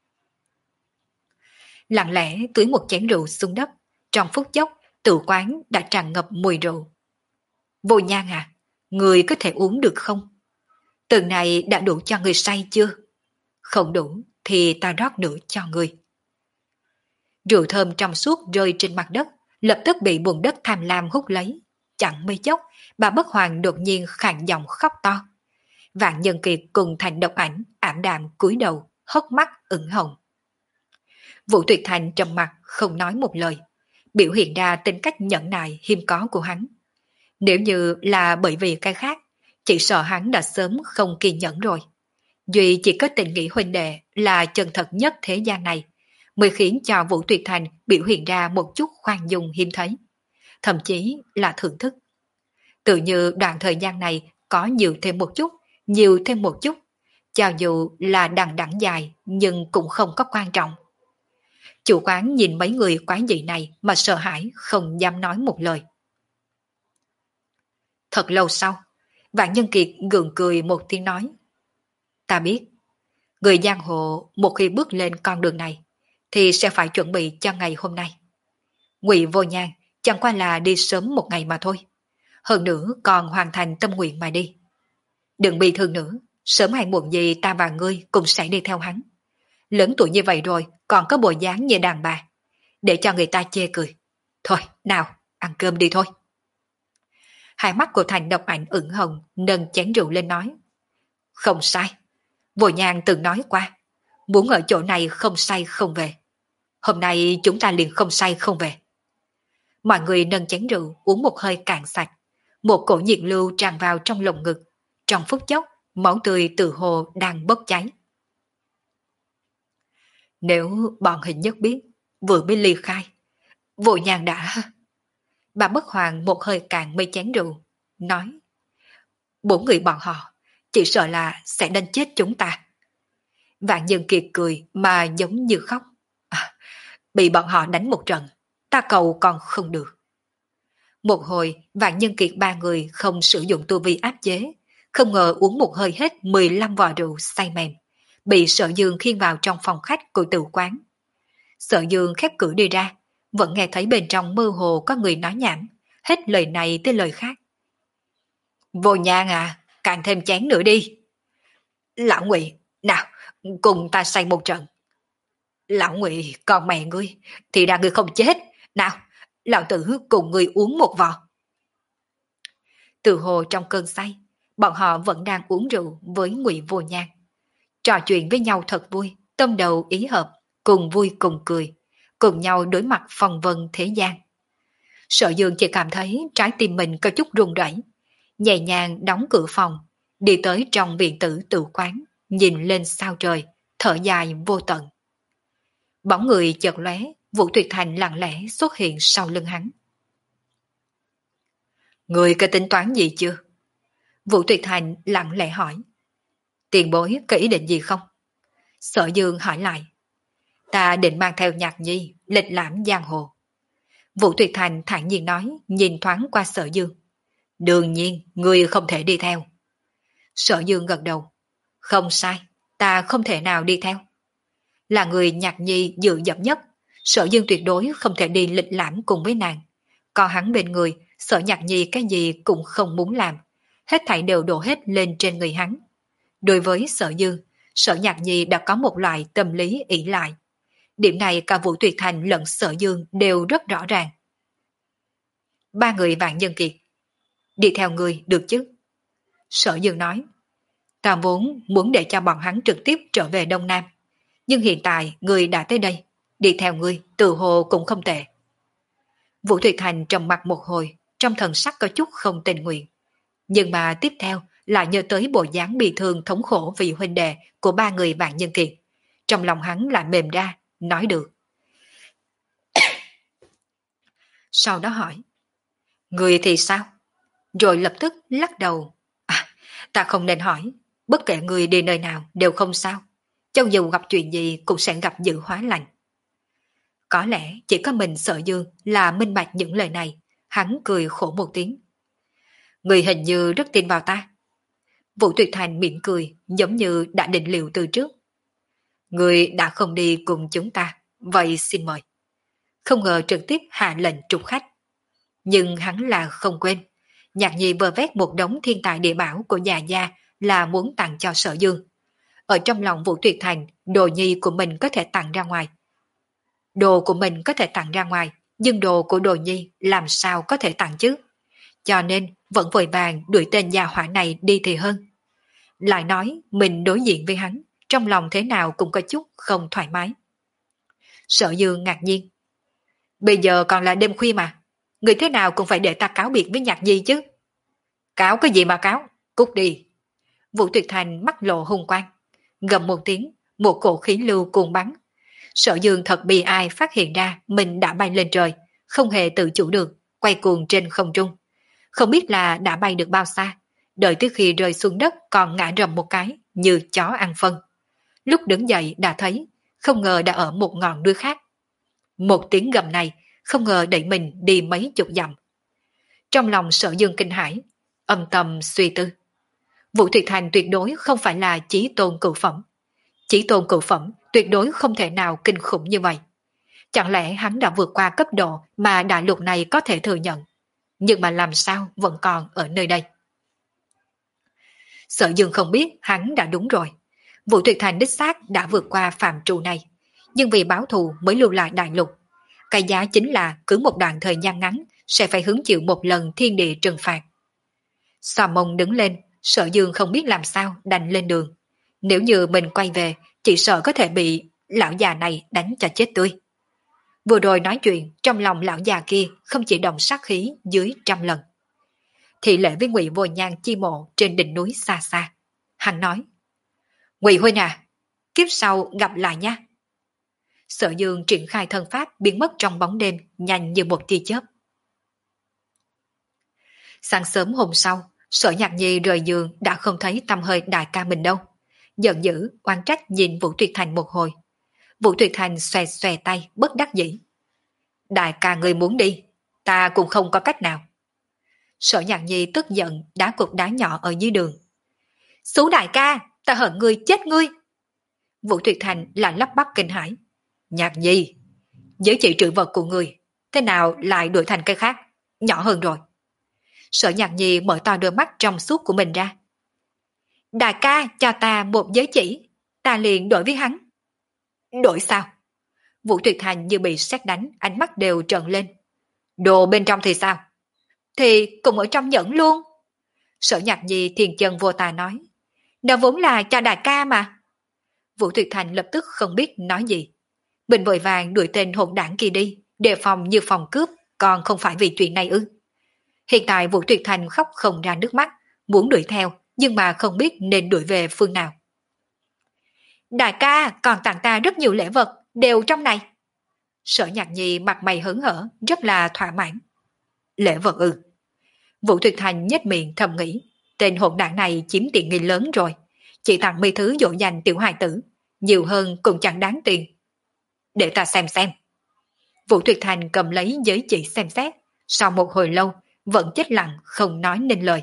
Lặng lẽ tưới một chén rượu xuống đất. Trong phút chốc, tự quán đã tràn ngập mùi rượu. Vô Nhan à, người có thể uống được không? Từ này đã đủ cho người say chưa? Không đủ thì ta rót nữa cho người. Rượu thơm trong suốt rơi trên mặt đất, lập tức bị bùn đất tham lam hút lấy. Chẳng mấy chốc, bà Bất Hoàng đột nhiên khàn giọng khóc to. Vạn Nhân Kiệt cùng Thành Độc Ảnh ảm đạm cúi đầu, hốc mắt ửng hồng. Vũ Tuyệt Thành trầm mặt không nói một lời, biểu hiện ra tính cách nhẫn nại hiếm có của hắn. Nếu như là bởi vì cái khác, chỉ sợ hắn đã sớm không kiên nhẫn rồi. Duy chỉ có tình nghĩa huynh đệ là chân thật nhất thế gian này, mới khiến cho Vũ Tuyệt Thành biểu hiện ra một chút khoan dung hiếm thấy, thậm chí là thưởng thức. Tự như đoạn thời gian này có nhiều thêm một chút, nhiều thêm một chút, cho dù là đằng đẵng dài nhưng cũng không có quan trọng. Chủ quán nhìn mấy người quái dị này mà sợ hãi không dám nói một lời. Thật lâu sau, Vạn Nhân Kiệt gượng cười một tiếng nói. Ta biết, người giang hồ một khi bước lên con đường này thì sẽ phải chuẩn bị cho ngày hôm nay. Ngụy Vô Nhan chẳng qua là đi sớm một ngày mà thôi. Hơn nữa còn hoàn thành tâm nguyện mà đi. Đừng bị thương nữa, sớm hay muộn gì ta và ngươi cũng sẽ đi theo hắn. Lớn tuổi như vậy rồi còn có bộ dáng như đàn bà, để cho người ta chê cười. Thôi, nào, ăn cơm đi thôi. Hai mắt của Thành Độc Ảnh ửng hồng, nâng chén rượu lên nói. Không sai, Vô Nhan từng nói qua, muốn ở chỗ này không say không về. Hôm nay chúng ta liền không say không về. Mọi người nâng chén rượu uống một hơi cạn sạch, một cổ nhiệt lưu tràn vào trong lồng ngực. Trong phút chốc, máu tươi từ hồ đang bốc cháy. Nếu bọn hình nhất biết, vừa mới ly khai, Vô Nhan đã... Bà bất hoàng một hơi cạn mấy chén rượu, nói: bốn người bọn họ, chỉ sợ là sẽ đánh chết chúng ta. Vạn Nhân Kiệt cười mà giống như khóc. À, bị bọn họ đánh một trận, ta cầu còn không được. Một hồi, Vạn Nhân Kiệt ba người không sử dụng tu vi áp chế, không ngờ uống một hơi hết mười lăm vò rượu say mềm, bị Sở Dương khiêng vào trong phòng khách của tử quán. Sở Dương khép cửa đi ra, vẫn nghe thấy bên trong mơ hồ có người nói nhảm, hết lời này tới lời khác. Vô Nhan à, càng thêm chén nữa đi. Lão Ngụy, nào, cùng ta say một trận. Lão Ngụy, còn mẹ ngươi, thì ra ngươi không chết. Nào, lão tử cùng ngươi uống một vò. Từ hồ trong cơn say, bọn họ vẫn đang uống rượu với Ngụy Vô Nhan. Trò chuyện với nhau thật vui, tâm đầu ý hợp, cùng vui cùng cười, cùng nhau đối mặt phong vân thế gian. Sở Dương chỉ cảm thấy trái tim mình có chút run rẩy, nhẹ nhàng đóng cửa phòng, đi tới trong viện tử tự quán, nhìn lên sao trời, thở dài vô tận. Bóng người chợt lóe, Vũ Tuyệt Thành lặng lẽ xuất hiện sau lưng hắn. Người có tính toán gì chưa? Vũ Tuyệt Thành lặng lẽ hỏi. Tiền bối có ý định gì không? Sở Dương hỏi lại. Ta định mang theo Nhạc Nhi, lịch lãm giang hồ. Vũ Tuyệt Thành thản nhiên nói, nhìn thoáng qua Sở Dương. Đương nhiên, người không thể đi theo. Sở Dương gật đầu. Không sai, ta không thể nào đi theo. Là người Nhạc Nhi dự dập nhất, Sở Dương tuyệt đối không thể đi lịch lãm cùng với nàng. Còn hắn bên người, Sở Nhạc Nhi cái gì cũng không muốn làm, hết thảy đều đổ hết lên trên người hắn. Đối với Sở Dương, Sở Nhạc Nhi đã có một loại tâm lý ỷ lại. Điểm này cả Vũ Tuyệt Thành lẫn Sở Dương đều rất rõ ràng. Ba người Vạn Nhân Kiệt. Đi theo người được chứ? Sở Dương nói. Ta vốn muốn để cho bọn hắn trực tiếp trở về Đông Nam. Nhưng hiện tại người đã tới đây, đi theo người tự hồ cũng không tệ. Vũ Tuyệt Thành trầm mặt một hồi, trong thần sắc có chút không tình nguyện. Nhưng mà tiếp theo lại nhớ tới bộ dáng bị thương thống khổ vì huynh đệ của ba người Vạn Nhân Kiệt. Trong lòng hắn lại mềm ra, nói được. Sau đó hỏi. Người thì sao? Rồi lập tức lắc đầu. À, ta không nên hỏi, bất kể người đi nơi nào đều không sao. Cho dù gặp chuyện gì cũng sẽ gặp dự hóa lành. Có lẽ chỉ có mình Sở Dương là minh bạch những lời này, hắn cười khổ một tiếng. Người hình như rất tin vào ta. Vũ Tuyệt Thành mỉm cười, giống như đã định liệu từ trước. Người đã không đi cùng chúng ta, vậy xin mời. Không ngờ trực tiếp hạ lệnh trục khách. Nhưng hắn là không quên, Nhạc Nhi vơ vét một đống thiên tài địa bảo của nhà gia là muốn tặng cho Sở Dương. Ở trong lòng Vũ Tuyệt Thành, đồ nhi của mình có thể tặng ra ngoài. Đồ của mình có thể tặng ra ngoài, nhưng đồ của đồ nhi làm sao có thể tặng chứ? Cho nên vẫn vội vàng đuổi tên gia hỏa này đi thì hơn. Lại nói mình đối diện với hắn, trong lòng thế nào cũng có chút không thoải mái. Sở Dương ngạc nhiên. Bây giờ còn là đêm khuya mà, người thế nào cũng phải để ta cáo biệt với Nhạc Nhi chứ. Cáo cái gì mà cáo, cút đi. Vũ Tuyệt Thành mắt lộ hung quang, gầm một tiếng, một cổ khí lưu cuồng bắn. Sở Dương thật bi ai phát hiện ra mình đã bay lên trời, không hề tự chủ được, quay cuồng trên không trung. Không biết là đã bay được bao xa, đợi tới khi rơi xuống đất còn ngã rầm một cái như chó ăn phân. Lúc đứng dậy đã thấy, không ngờ đã ở một ngọn núi khác. Một tiếng gầm này không ngờ đẩy mình đi mấy chục dặm. Trong lòng Sở Dương kinh hãi, âm thầm suy tư. Vũ Tuyệt Thành tuyệt đối không phải là chí tôn cửu phẩm. Chí tôn cửu phẩm tuyệt đối không thể nào kinh khủng như vậy. Chẳng lẽ hắn đã vượt qua cấp độ mà đại lục này có thể thừa nhận, nhưng mà làm sao vẫn còn ở nơi đây? Sở Dương không biết hắn đã đúng rồi. Vũ Tuyệt Thành đích xác đã vượt qua phạm trù này, nhưng vì báo thù mới lưu lại đại lục. Cái giá chính là cứ một đoạn thời gian ngắn sẽ phải hứng chịu một lần thiên địa trừng phạt. Xà mông đứng lên, Sở Dương không biết làm sao đành lên đường. Nếu như mình quay về, chỉ sợ có thể bị lão già này đánh cho chết tươi. Vừa rồi nói chuyện, trong lòng lão già kia không chỉ động sát khí dưới trăm lần. Thị lễ với Ngụy Vô Nhan chi mộ trên đỉnh núi xa xa. Hắn nói, Ngụy huynh à, kiếp sau gặp lại nha. Sở Dương triển khai thân pháp biến mất trong bóng đêm, nhanh như một tia chớp. Sáng sớm hôm sau, Sở Nhạc Nhi rời giường đã không thấy tăm hơi đại ca mình đâu. Giận dữ, oán trách nhìn Vũ Tuyệt Thành một hồi. Vũ Tuyệt Thành xòe xòe tay, bất đắc dĩ. Đại ca người muốn đi, ta cũng không có cách nào. Sở Nhạc Nhi tức giận đá cục đá nhỏ ở dưới đường. Xú đại ca, ta hận ngươi chết ngươi. Vũ Tuyệt Thành là lắp bắp kinh hãi. Nhạc Nhi, giới chỉ trữ vật của người, thế nào lại đổi thành cái khác, nhỏ hơn rồi. Sở Nhạc Nhi mở to đôi mắt trong suốt của mình ra. Đại ca cho ta một giới chỉ, ta liền đổi với hắn. Đổi sao? Vũ Tuyệt Thành như bị sét đánh, ánh mắt đều trợn lên. Đồ bên trong thì sao? Thì cùng ở trong nhẫn luôn. Sở Nhạc Nhi thiền chân vô tài nói. Nó vốn là cho đại ca mà. Vũ Tuyệt Thành lập tức không biết nói gì. Bình vội vàng đuổi tên hỗn đảng kia đi, đề phòng như phòng cướp, còn không phải vì chuyện này ư. Hiện tại Vũ Tuyệt Thành khóc không ra nước mắt, muốn đuổi theo, nhưng mà không biết nên đuổi về phương nào. Đại ca còn tặng ta rất nhiều lễ vật, đều trong này. Sở Nhạc Nhi mặt mày hớn hở, rất là thỏa mãn. Lễ vật ư? Vũ Tuyệt Thành nhếch miệng thầm nghĩ, tên hỗn đảng này chiếm tiện nghi lớn rồi, chỉ tặng mấy thứ dỗ dành tiểu hài tử, nhiều hơn cũng chẳng đáng tiền. Để ta xem xem. Vũ Tuyệt Thành cầm lấy giới chỉ xem xét, sau một hồi lâu vẫn chết lặng không nói nên lời.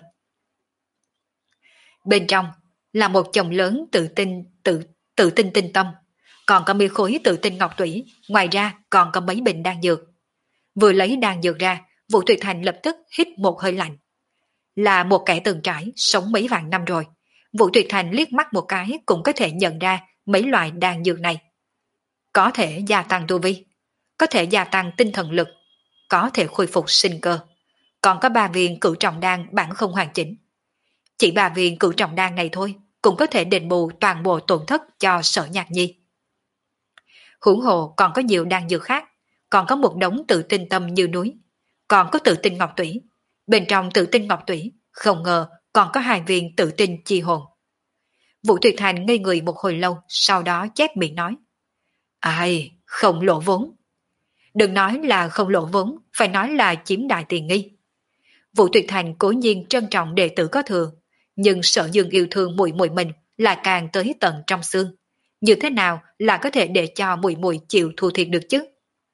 Bên trong là một chồng lớn tự tinh tự tự tinh tinh tâm, còn có mấy khối tự tinh ngọc tủy, ngoài ra còn có mấy bình đan dược. Vừa lấy đan dược ra, Vũ Tuyệt Thành lập tức hít một hơi lạnh. Là một kẻ từng trải, sống mấy vạn năm rồi, Vũ Tuyệt Thành liếc mắt một cái cũng có thể nhận ra mấy loại đan dược này. Có thể gia tăng tu vi, có thể gia tăng tinh thần lực, có thể khôi phục sinh cơ, còn có ba viên cửu trọng đan bản không hoàn chỉnh. Chỉ ba viên cửu trọng đan này thôi cũng có thể đền bù toàn bộ tổn thất cho Sở Nhạc Nhi. Huống hồ còn có nhiều đan dược khác, còn có một đống tự tinh tâm như núi, còn có tự tinh ngọc tủy. Bên trong tự tinh ngọc tủy, không ngờ còn có hai viên tự tinh chi hồn. Vũ Tuyệt Thành ngây người một hồi lâu, sau đó chép miệng nói. Ai, không lỗ vốn. Đừng nói là không lỗ vốn, phải nói là chiếm đại tiền nghi. Vũ Tuyệt Thành cố nhiên trân trọng đệ tử có thừa, nhưng Sở Dương yêu thương muội muội mình là càng tới tận trong xương. Như thế nào là có thể để cho muội muội chịu thua thiệt được chứ?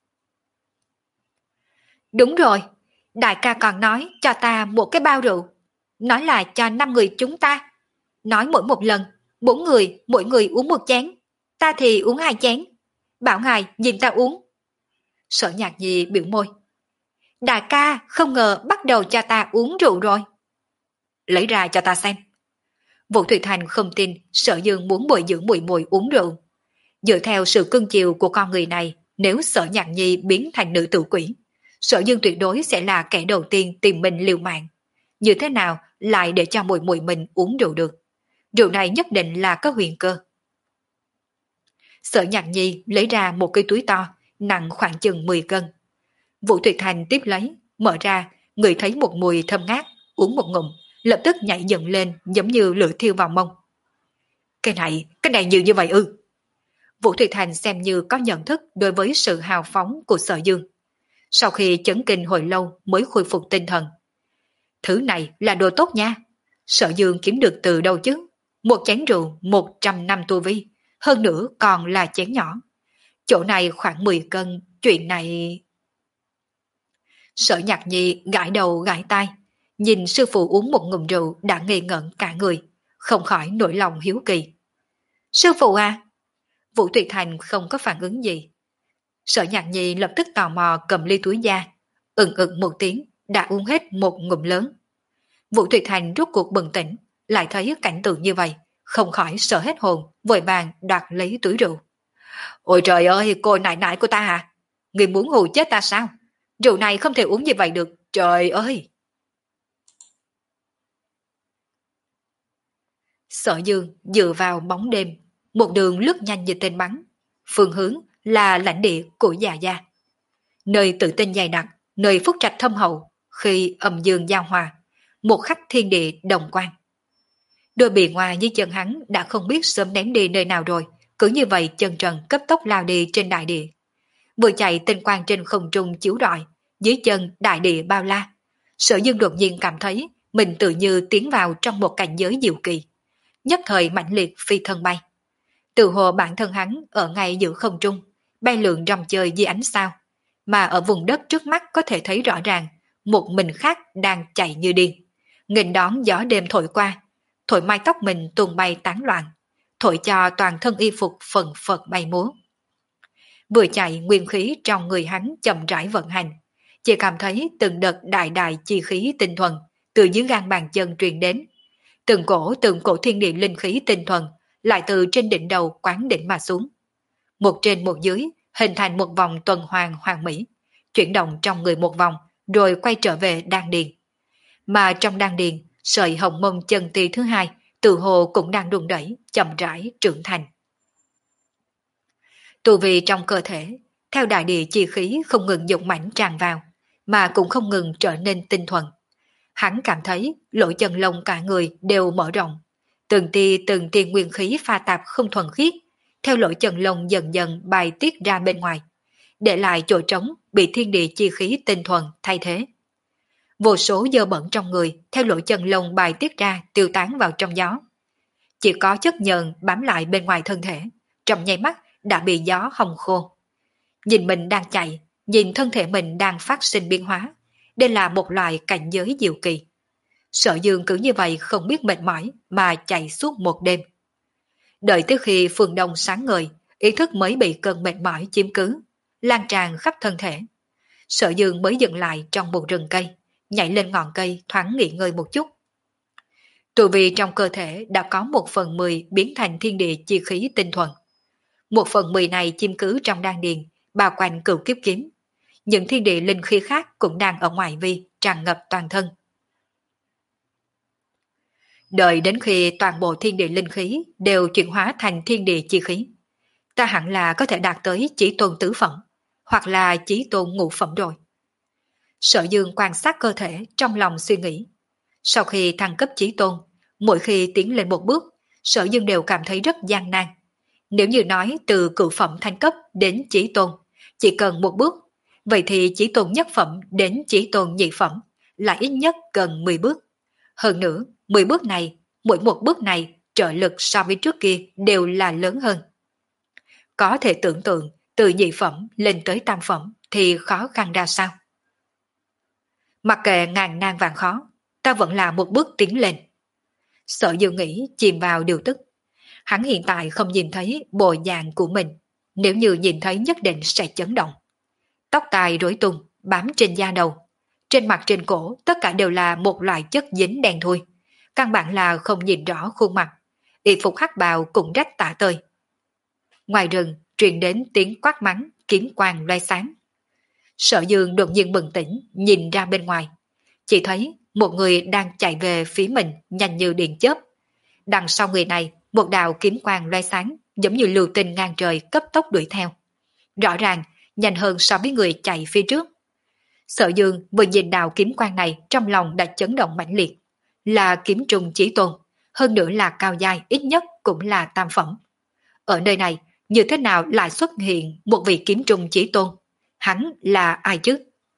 Đúng rồi, đại ca còn nói cho ta một cái bao rượu, nói là cho năm người chúng ta. Nói mỗi một lần, bốn người, mỗi người uống một chén, ta thì uống hai chén. Bảo ngài nhìn ta uống. Sở Nhạc Nhi biểu môi. Đại ca không ngờ bắt đầu cho ta uống rượu rồi. Lấy ra cho ta xem. Vũ Thủy Thành không tin Sở Dương muốn bồi dưỡng muội muội uống rượu. Dựa theo sự cưng chiều của con người này, nếu Sở Nhạc Nhi biến thành nữ tử quỷ, Sở Dương tuyệt đối sẽ là kẻ đầu tiên tìm mình liều mạng. Như thế nào lại để cho muội muội mình uống rượu được? Rượu này nhất định là có huyền cơ. Sở Nhạc Nhi lấy ra một cái túi to, nặng khoảng chừng mười cân. Vũ Tuyệt Thành tiếp lấy, mở ra, ngửi thấy một mùi thơm ngát, uống một ngụm, lập tức nhảy dựng lên giống như lửa thiêu vào mông. Cái này, cái này nhiều như vậy ư? Vũ Tuyệt Thành xem như có nhận thức đối với sự hào phóng của Sở Dương. Sau khi chấn kinh hồi lâu mới khôi phục tinh thần. Thứ này là đồ tốt nha. Sở Dương kiếm được từ đâu chứ? Một chén rượu, một trăm năm tu vi, hơn nữa còn là chén nhỏ. Chỗ này khoảng mười cân, chuyện này... Sở Nhạc Nhi gãi đầu gãi tai, nhìn sư phụ uống một ngụm rượu đã ngây ngẩn cả người, không khỏi nổi lòng hiếu kỳ. Sư phụ à? Vũ Tuyệt Thành không có phản ứng gì. Sở Nhạc Nhi lập tức tò mò cầm ly túi da, ừng ực một tiếng, đã uống hết một ngụm lớn. Vũ Tuyệt Thành rút cuộc bừng tỉnh, lại thấy cảnh tượng như vậy, không khỏi sợ hết hồn, vội vàng đoạt lấy túi rượu. Ôi trời ơi, cô nại nại của ta à? Người muốn hù chết ta sao? Rượu này không thể uống như vậy được, trời ơi! Sở Dương dựa vào bóng đêm, một đường lướt nhanh như tên bắn. Phương hướng là lãnh địa của già gia. Nơi tự tin dày đặc, nơi phúc trạch thâm hậu, khi âm dương giao hòa, một khắc thiên địa đồng quan. Đôi bì ngoài như chân hắn đã không biết sớm ném đi nơi nào rồi, cứ như vậy chân trần cấp tốc lao đi trên đại địa. Vừa chạy tinh quang trên không trung chiếu rọi, dưới chân đại địa bao la. Sở Dương đột nhiên cảm thấy mình tự như tiến vào trong một cảnh giới diệu kỳ, nhất thời mãnh liệt phi thân bay. Tự hồ bản thân hắn ở ngay giữa không trung, bay lượn rong chơi dưới ánh sao, mà ở vùng đất trước mắt có thể thấy rõ ràng một mình khác đang chạy như điên, nghênh đón gió đêm thổi qua, thổi mái tóc mình tung bay tán loạn, thổi cho toàn thân y phục phần phật bay múa. Vừa chạy, nguyên khí trong người hắn chậm rãi vận hành, chỉ cảm thấy từng đợt đại đại chi khí tinh thuần từ dưới gan bàn chân truyền đến, từng cổ từng cổ thiên địa linh khí tinh thuần lại từ trên đỉnh đầu quán đỉnh mà xuống, một trên một dưới hình thành một vòng tuần hoàn hoàn mỹ, chuyển động trong người một vòng rồi quay trở về đan điền. Mà trong đan điền, sợi hồng mông chân ti thứ hai tự hồ cũng đang đùn đẩy chậm rãi trưởng thành. Tu vi trong cơ thể theo đại địa chi khí không ngừng dũng mãnh tràn vào, mà cũng không ngừng trở nên tinh thuần. Hắn cảm thấy lỗ chân lông cả người đều mở rộng, từng tia từng tia nguyên khí pha tạp không thuần khiết theo lỗ chân lông dần dần bài tiết ra bên ngoài, để lại chỗ trống bị thiên địa chi khí tinh thuần thay thế. Vô số dơ bẩn trong người theo lỗ chân lông bài tiết ra tiêu tán vào trong gió. Chỉ có chất nhờn bám lại bên ngoài thân thể, trong nháy mắt đã bị gió hong khô. Nhìn mình đang chạy, nhìn thân thể mình đang phát sinh biến hóa, đây là một loại cảnh giới diệu kỳ. Sở Dương cứ như vậy không biết mệt mỏi mà chạy suốt một đêm. Đợi tới khi phương đông sáng ngời, ý thức mới bị cơn mệt mỏi chiếm cứ, lan tràn khắp thân thể. Sở Dương mới dừng lại trong một rừng cây, nhảy lên ngọn cây thoáng nghỉ ngơi một chút. Tu vi trong cơ thể đã có một phần mười biến thành thiên địa chi khí tinh thuần. Một phần mười này chiếm cứ trong đan điền, bao quanh cửu kiếp kiếm. Những thiên địa linh khí khác cũng đang ở ngoài vi, tràn ngập toàn thân. Đợi đến khi toàn bộ thiên địa linh khí đều chuyển hóa thành thiên địa chi khí, ta hẳn là có thể đạt tới chỉ tôn tứ phẩm, hoặc là chỉ tôn ngũ phẩm rồi. Sở Dương quan sát cơ thể trong lòng suy nghĩ. Sau khi thăng cấp chí tôn, mỗi khi tiến lên một bước, Sở Dương đều cảm thấy rất gian nan. Nếu như nói từ cửu phẩm thăng cấp đến chí tôn, chỉ cần một bước, vậy thì chí tôn nhất phẩm đến chí tôn nhị phẩm là ít nhất cần mười bước. Hơn nữa, mười bước này, mỗi một bước này trợ lực so với trước kia đều là lớn hơn. Có thể tưởng tượng từ nhị phẩm lên tới tam phẩm thì khó khăn ra sao? Mặc kệ ngàn nan vạn khó, ta vẫn là một bước tiến lên. Sở Dương nghĩ chìm vào điều tức. Hắn hiện tại không nhìn thấy bộ dạng của mình, nếu như nhìn thấy nhất định sẽ chấn động. Tóc tai rối tung, bám trên da đầu. Trên mặt trên cổ tất cả đều là một loại chất dính đen thui. Căn bản là không nhìn rõ khuôn mặt. Y phục hắc bào cũng rách tả tơi. Ngoài rừng truyền đến tiếng quát mắng, kiếm quang loay sáng. Sở Dương đột nhiên bừng tỉnh, nhìn ra bên ngoài. Chỉ thấy một người đang chạy về phía mình nhanh như điện chớp. Đằng sau người này, một đạo kiếm quang loay sáng, giống như lưu tinh ngang trời cấp tốc đuổi theo. Rõ ràng, nhanh hơn so với người chạy phía trước. Sở Dương vừa nhìn đạo kiếm quang này trong lòng đã chấn động mãnh liệt. Là kiếm trùng chí tôn, hơn nữa là cao giai ít nhất cũng là tam phẩm. Ở nơi này, như thế nào lại xuất hiện một vị kiếm trùng chí tôn? Hắn là ai chứ?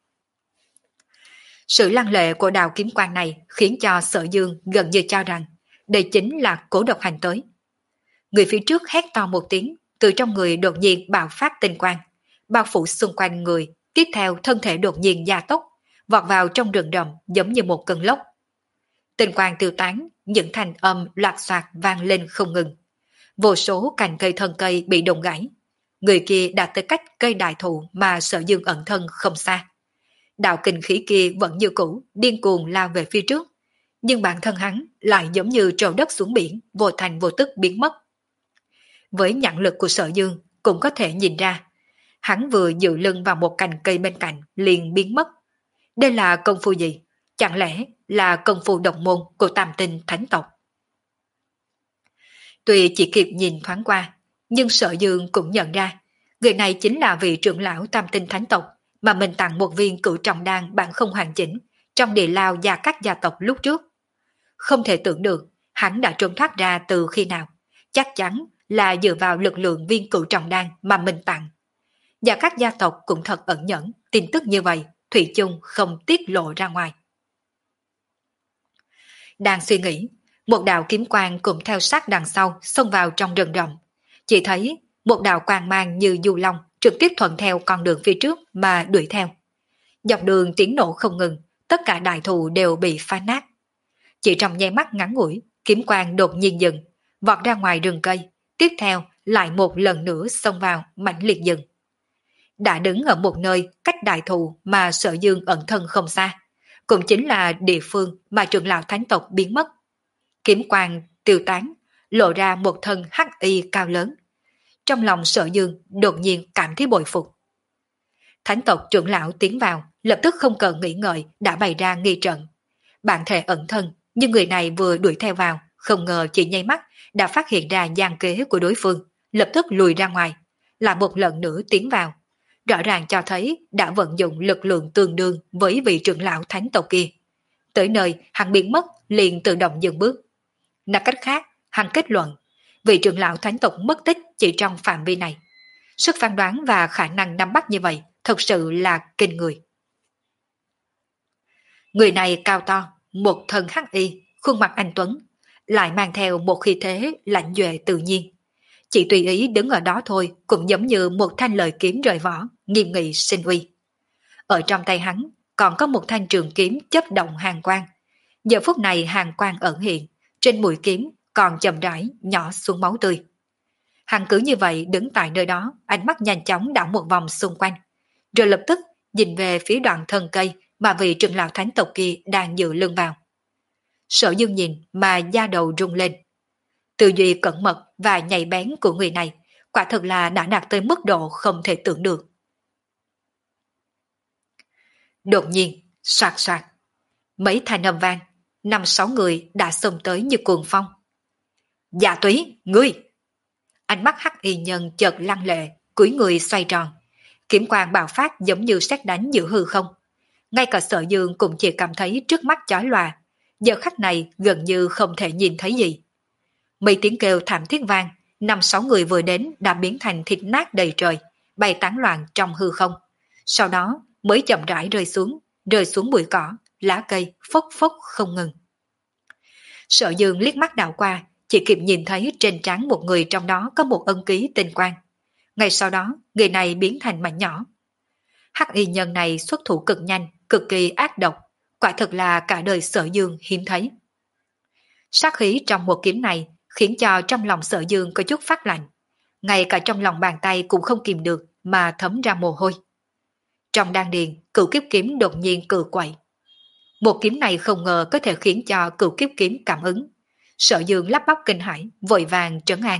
Sự lăng lệ của đạo kiếm quang này khiến cho Sở Dương gần như cho rằng đây chính là Cố Độc Hành tới. Người phía trước hét to một tiếng, từ trong người đột nhiên bạo phát tinh quang, bao phủ xung quanh người, tiếp theo thân thể đột nhiên gia tốc, vọt vào trong rừng rậm giống như một cơn lốc. Tinh quang tiêu tán, những thanh âm loạt xoạt vang lên không ngừng. Vô số cành cây thân cây bị đụng gãy. Người kia đã tới cách cây đại thụ mà Sở Dương ẩn thân không xa. Đạo kinh khí kia vẫn như cũ, điên cuồng lao về phía trước, nhưng bản thân hắn lại giống như trầu đất xuống biển, vô thành vô tức biến mất. Với nhãn lực của Sở Dương cũng có thể nhìn ra, hắn vừa dựa lưng vào một cành cây bên cạnh liền biến mất. Đây là công phu gì? Chẳng lẽ là công phu độc môn của Tam Tinh Thánh tộc? Tuy chỉ kịp nhìn thoáng qua, nhưng Sở Dương cũng nhận ra, người này chính là vị trưởng lão Tam Tinh Thánh tộc mà mình tặng một viên cửu trọng đan bản không hoàn chỉnh trong địa lao gia các gia tộc lúc trước. Không thể tưởng được hắn đã trốn thoát ra từ khi nào, chắc chắn là dựa vào lực lượng viên cựu trọng đan mà mình tặng. Và các gia tộc cũng thật ẩn nhẫn, tin tức như vậy, Thủy chung không tiết lộ ra ngoài. Đang suy nghĩ, một đạo kiếm quang cũng theo sát đằng sau xông vào trong rừng rậm. Chỉ thấy một đạo quang mang như du long trực tiếp thuận theo con đường phía trước mà đuổi theo. Dọc đường tiếng nổ không ngừng, tất cả đại thụ đều bị phá nát. Chỉ trong nháy mắt ngắn ngủi, kiếm quang đột nhiên dừng, vọt ra ngoài rừng cây, tiếp theo lại một lần nữa xông vào mãnh liệt dừng. Đã đứng ở một nơi cách đại thụ mà Sở Dương ẩn thân không xa, cũng chính là địa phương mà trưởng lão thánh tộc biến mất. Kiếm quang tiêu tán, lộ ra một thân hắc y cao lớn. Trong lòng Sở Dương đột nhiên cảm thấy bội phục. Thánh tộc trưởng lão tiến vào, lập tức không cần nghĩ ngợi đã bày ra nghi trận. Bản thể ẩn thân, nhưng người này vừa đuổi theo vào, không ngờ chỉ nháy mắt đã phát hiện ra gian kế của đối phương, lập tức lùi ra ngoài, lại một lần nữa tiến vào. Rõ ràng cho thấy đã vận dụng lực lượng tương đương với vị trưởng lão thánh tộc kia. Tới nơi hắn biến mất liền tự động dừng bước. Nói cách khác, hắn kết luận, vị trưởng lão thánh tộc mất tích chỉ trong phạm vi này. Sức phán đoán và khả năng nắm bắt như vậy thật sự là kinh người. Người này cao to, một thân hắc y, khuôn mặt anh tuấn, lại mang theo một khí thế lạnh duệ tự nhiên. Chỉ tùy ý đứng ở đó thôi cũng giống như một thanh lợi kiếm rời vỏ, nghiêm nghị sinh uy. Ở trong tay hắn còn có một thanh trường kiếm chớp động hàn quang. Giờ phút này hàn quang ẩn hiện, trên mũi kiếm còn chậm rãi nhỏ xuống máu tươi. Hắn cứ như vậy đứng tại nơi đó, ánh mắt nhanh chóng đảo một vòng xung quanh, rồi lập tức nhìn về phía đoạn thân cây mà vị trưởng lão thánh tộc kia đang dựa lưng vào. Sở Dương nhìn mà da đầu rung lên. Tư duy cẩn mật và nhạy bén của người này quả thực là đã đạt tới mức độ không thể tưởng được. Đột nhiên, soạt soạt, mấy thanh âm vang, năm sáu người đã xông tới như cuồng phong. Dạ Túy, ngươi! Ánh mắt hắc y nhân chợt lăng lệ, cúi người xoay tròn. Kiếm quang bạo phát giống như sét đánh giữa hư không. Ngay cả Sở Dương cũng chỉ cảm thấy trước mắt chói lòa, giờ khắc này gần như không thể nhìn thấy gì. Mấy tiếng kêu thảm thiết vang, năm sáu người vừa đến đã biến thành thịt nát đầy trời, bay tán loạn trong hư không. Sau đó mới chậm rãi rơi xuống, rơi xuống bụi cỏ, lá cây phốc phốc không ngừng. Sở Dương liếc mắt đảo qua, chỉ kịp nhìn thấy trên trán một người trong đó có một ân ký tinh quang. Ngay sau đó, người này biến thành mảnh nhỏ. Hắc y nhân này xuất thủ cực nhanh, cực kỳ ác độc, quả thực là cả đời Sở Dương hiếm thấy. Sát khí trong một kiếm này khiến cho trong lòng Sở Dương có chút phát lạnh, ngay cả trong lòng bàn tay cũng không kìm được mà thấm ra mồ hôi. Trong đan điền, cửu kiếp kiếm đột nhiên cự quậy. Một kiếm này không ngờ có thể khiến cho cửu kiếp kiếm cảm ứng. Sở Dương lắp bắp kinh hãi, vội vàng trấn an.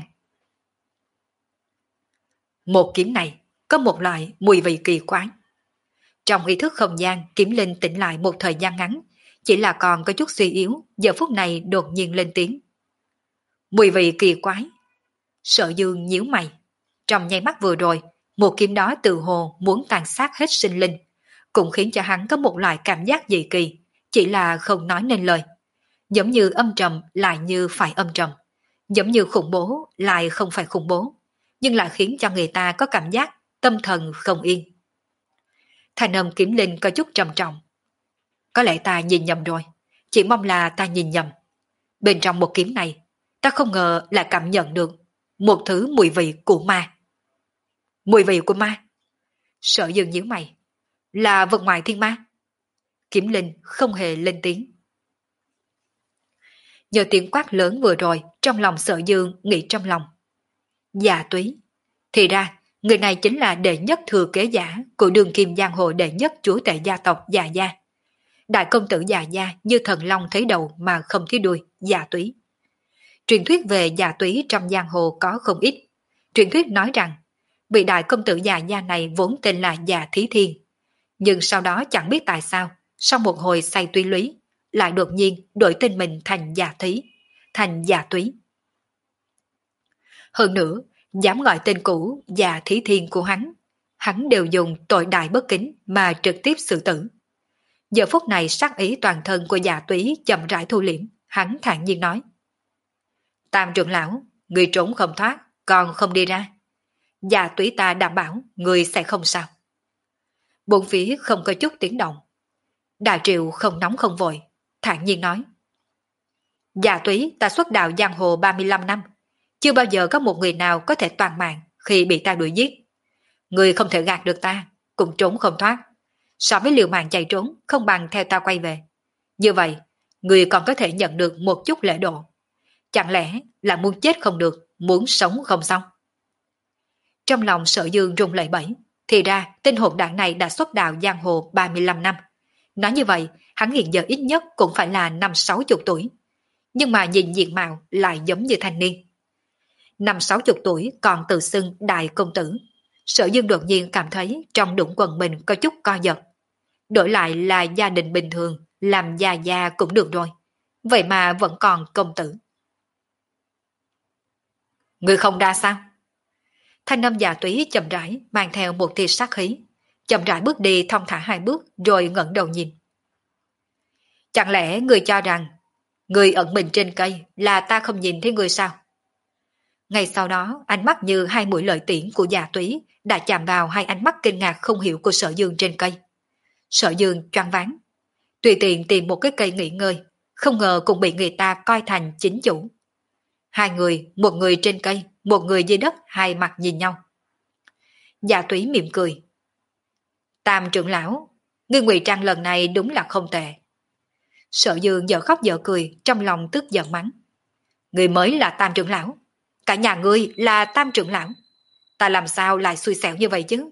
Một kiếm này có một loại mùi vị kỳ quái. Trong ý thức không gian, kiếm linh tỉnh lại một thời gian ngắn, chỉ là còn có chút suy yếu, giờ phút này đột nhiên lên tiếng. Mùi vị kỳ quái. Sở Dương nhíu mày. Trong nháy mắt vừa rồi, một kiếm đó tự hồ muốn tàn sát hết sinh linh, cũng khiến cho hắn có một loại cảm giác dị kỳ, chỉ là không nói nên lời. Giống như âm trầm lại như phải âm trầm, giống như khủng bố lại không phải khủng bố, nhưng lại khiến cho người ta có cảm giác tâm thần không yên. Thanh âm kiếm linh có chút trầm trọng. Có lẽ ta nhìn nhầm rồi, chỉ mong là ta nhìn nhầm. Bên trong một kiếm này, ta không ngờ lại cảm nhận được một thứ mùi vị của ma. Mùi vị của ma? Sở Dương nhíu mày. Là vật ngoài thiên ma? Kiếm linh không hề lên tiếng. Nhờ tiếng quát lớn vừa rồi, trong lòng Sở Dương nghĩ trong lòng. Dạ Túy. Thì ra, người này chính là đệ nhất thừa kế giả của đường kim giang hồ đệ nhất chúa tể gia tộc Dạ Gia. Đại công tử Dạ Gia như thần long thấy đầu mà không thấy đuôi, Dạ Túy. Truyền thuyết về Dạ Túy trong giang hồ có không ít. Truyền thuyết nói rằng, vị đại công tử Dạ Gia này vốn tên là Dạ Thí Thiên. Nhưng sau đó chẳng biết tại sao, sau một hồi say túy lúy, lại đột nhiên đổi tên mình thành Dạ Thí, thành Dạ Túy. Hơn nữa, dám gọi tên cũ Dạ Thí Thiên của hắn, hắn đều dùng tội đại bất kính mà trực tiếp xử tử. Giờ phút này sát ý toàn thân của Dạ Túy chậm rãi thu liễm, hắn thản nhiên nói. Tam trưởng lão, người trốn không thoát, còn không đi ra. Già túy ta đảm bảo người sẽ không sao. Bốn phía không có chút tiếng động. Đại Triệu không nóng không vội, thản nhiên nói. Già túy ta xuất đạo giang hồ ba mươi lăm năm, chưa bao giờ có một người nào có thể toàn mạng khi bị ta đuổi giết. Người không thể gạt được ta, cũng trốn không thoát. So với liều mạng chạy trốn, không bằng theo ta quay về. Như vậy, người còn có thể nhận được một chút lễ độ. Chẳng lẽ là muốn chết không được, muốn sống không xong? Trong lòng Sở Dương rung lẩy bẩy, thì ra tên hồn đảng này đã xuất đạo giang hồ ba mươi lăm năm. Nói như vậy, hắn hiện giờ ít nhất cũng phải là năm sáu chục tuổi. Nhưng mà nhìn diện mạo lại giống như thanh niên. Năm sáu chục tuổi còn tự xưng đại công tử. Sở Dương đột nhiên cảm thấy trong đũng quần mình có chút co giật. Đổi lại là gia đình bình thường, làm già già cũng được rồi. Vậy mà vẫn còn công tử. Người không ra sao? Thanh âm già túy chậm rãi mang theo một tia sát khí. Chậm rãi bước đi thong thả hai bước rồi ngẩng đầu nhìn. Chẳng lẽ người cho rằng người ẩn mình trên cây là ta không nhìn thấy người sao? Ngay sau đó, ánh mắt như hai mũi lợi tiễn của già túy đã chạm vào hai ánh mắt kinh ngạc không hiểu của Sở Dương trên cây. Sở Dương choáng váng, tùy tiện tìm một cái cây nghỉ ngơi, không ngờ cũng bị người ta coi thành chính chủ. Hai người, một người trên cây, một người dưới đất, hai mặt nhìn nhau. Già túy mỉm cười. Tam trưởng lão, ngươi ngụy trang lần này đúng là không tệ. Sở Dương dở khóc dở cười, trong lòng tức giận mắng. Ngươi mới là tam trưởng lão, cả nhà ngươi là tam trưởng lão. Ta làm sao lại xui xẻo như vậy chứ?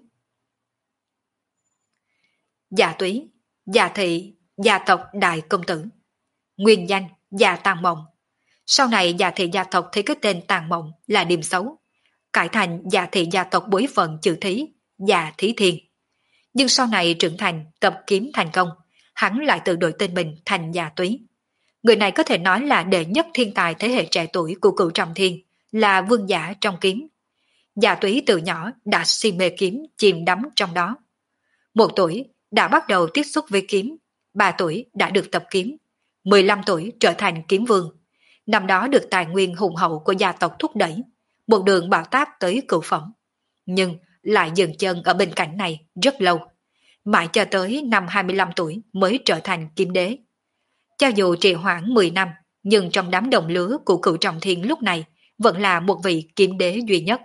Già túy, già thị, gia tộc đại công tử. Nguyên danh, già Tàn Mộng. Sau này già thị gia tộc thấy cái tên Tàn Mộng là điểm xấu, cải thành già thị gia tộc bối phận chữ thí, già thí thiên. Nhưng sau này trưởng thành, tập kiếm thành công, hắn lại tự đổi tên mình thành già túy. Người này có thể nói là đệ nhất thiên tài thế hệ trẻ tuổi của Cửu Trọng Thiên, là vương giả trong kiếm. Già túy từ nhỏ đã si mê kiếm, chìm đắm trong đó. Một tuổi đã bắt đầu tiếp xúc với kiếm, ba tuổi đã được tập kiếm, mười lăm tuổi trở thành kiếm vương. Năm đó được tài nguyên hùng hậu của gia tộc thúc đẩy, một đường bảo táp tới cửu phẩm. Nhưng lại dừng chân ở bên cạnh này rất lâu, mãi cho tới năm hai mươi lăm tuổi mới trở thành kiếm đế. Cho dù trì hoãn mười năm, nhưng trong đám đồng lứa của Cửu Trọng Thiên lúc này vẫn là một vị kiếm đế duy nhất.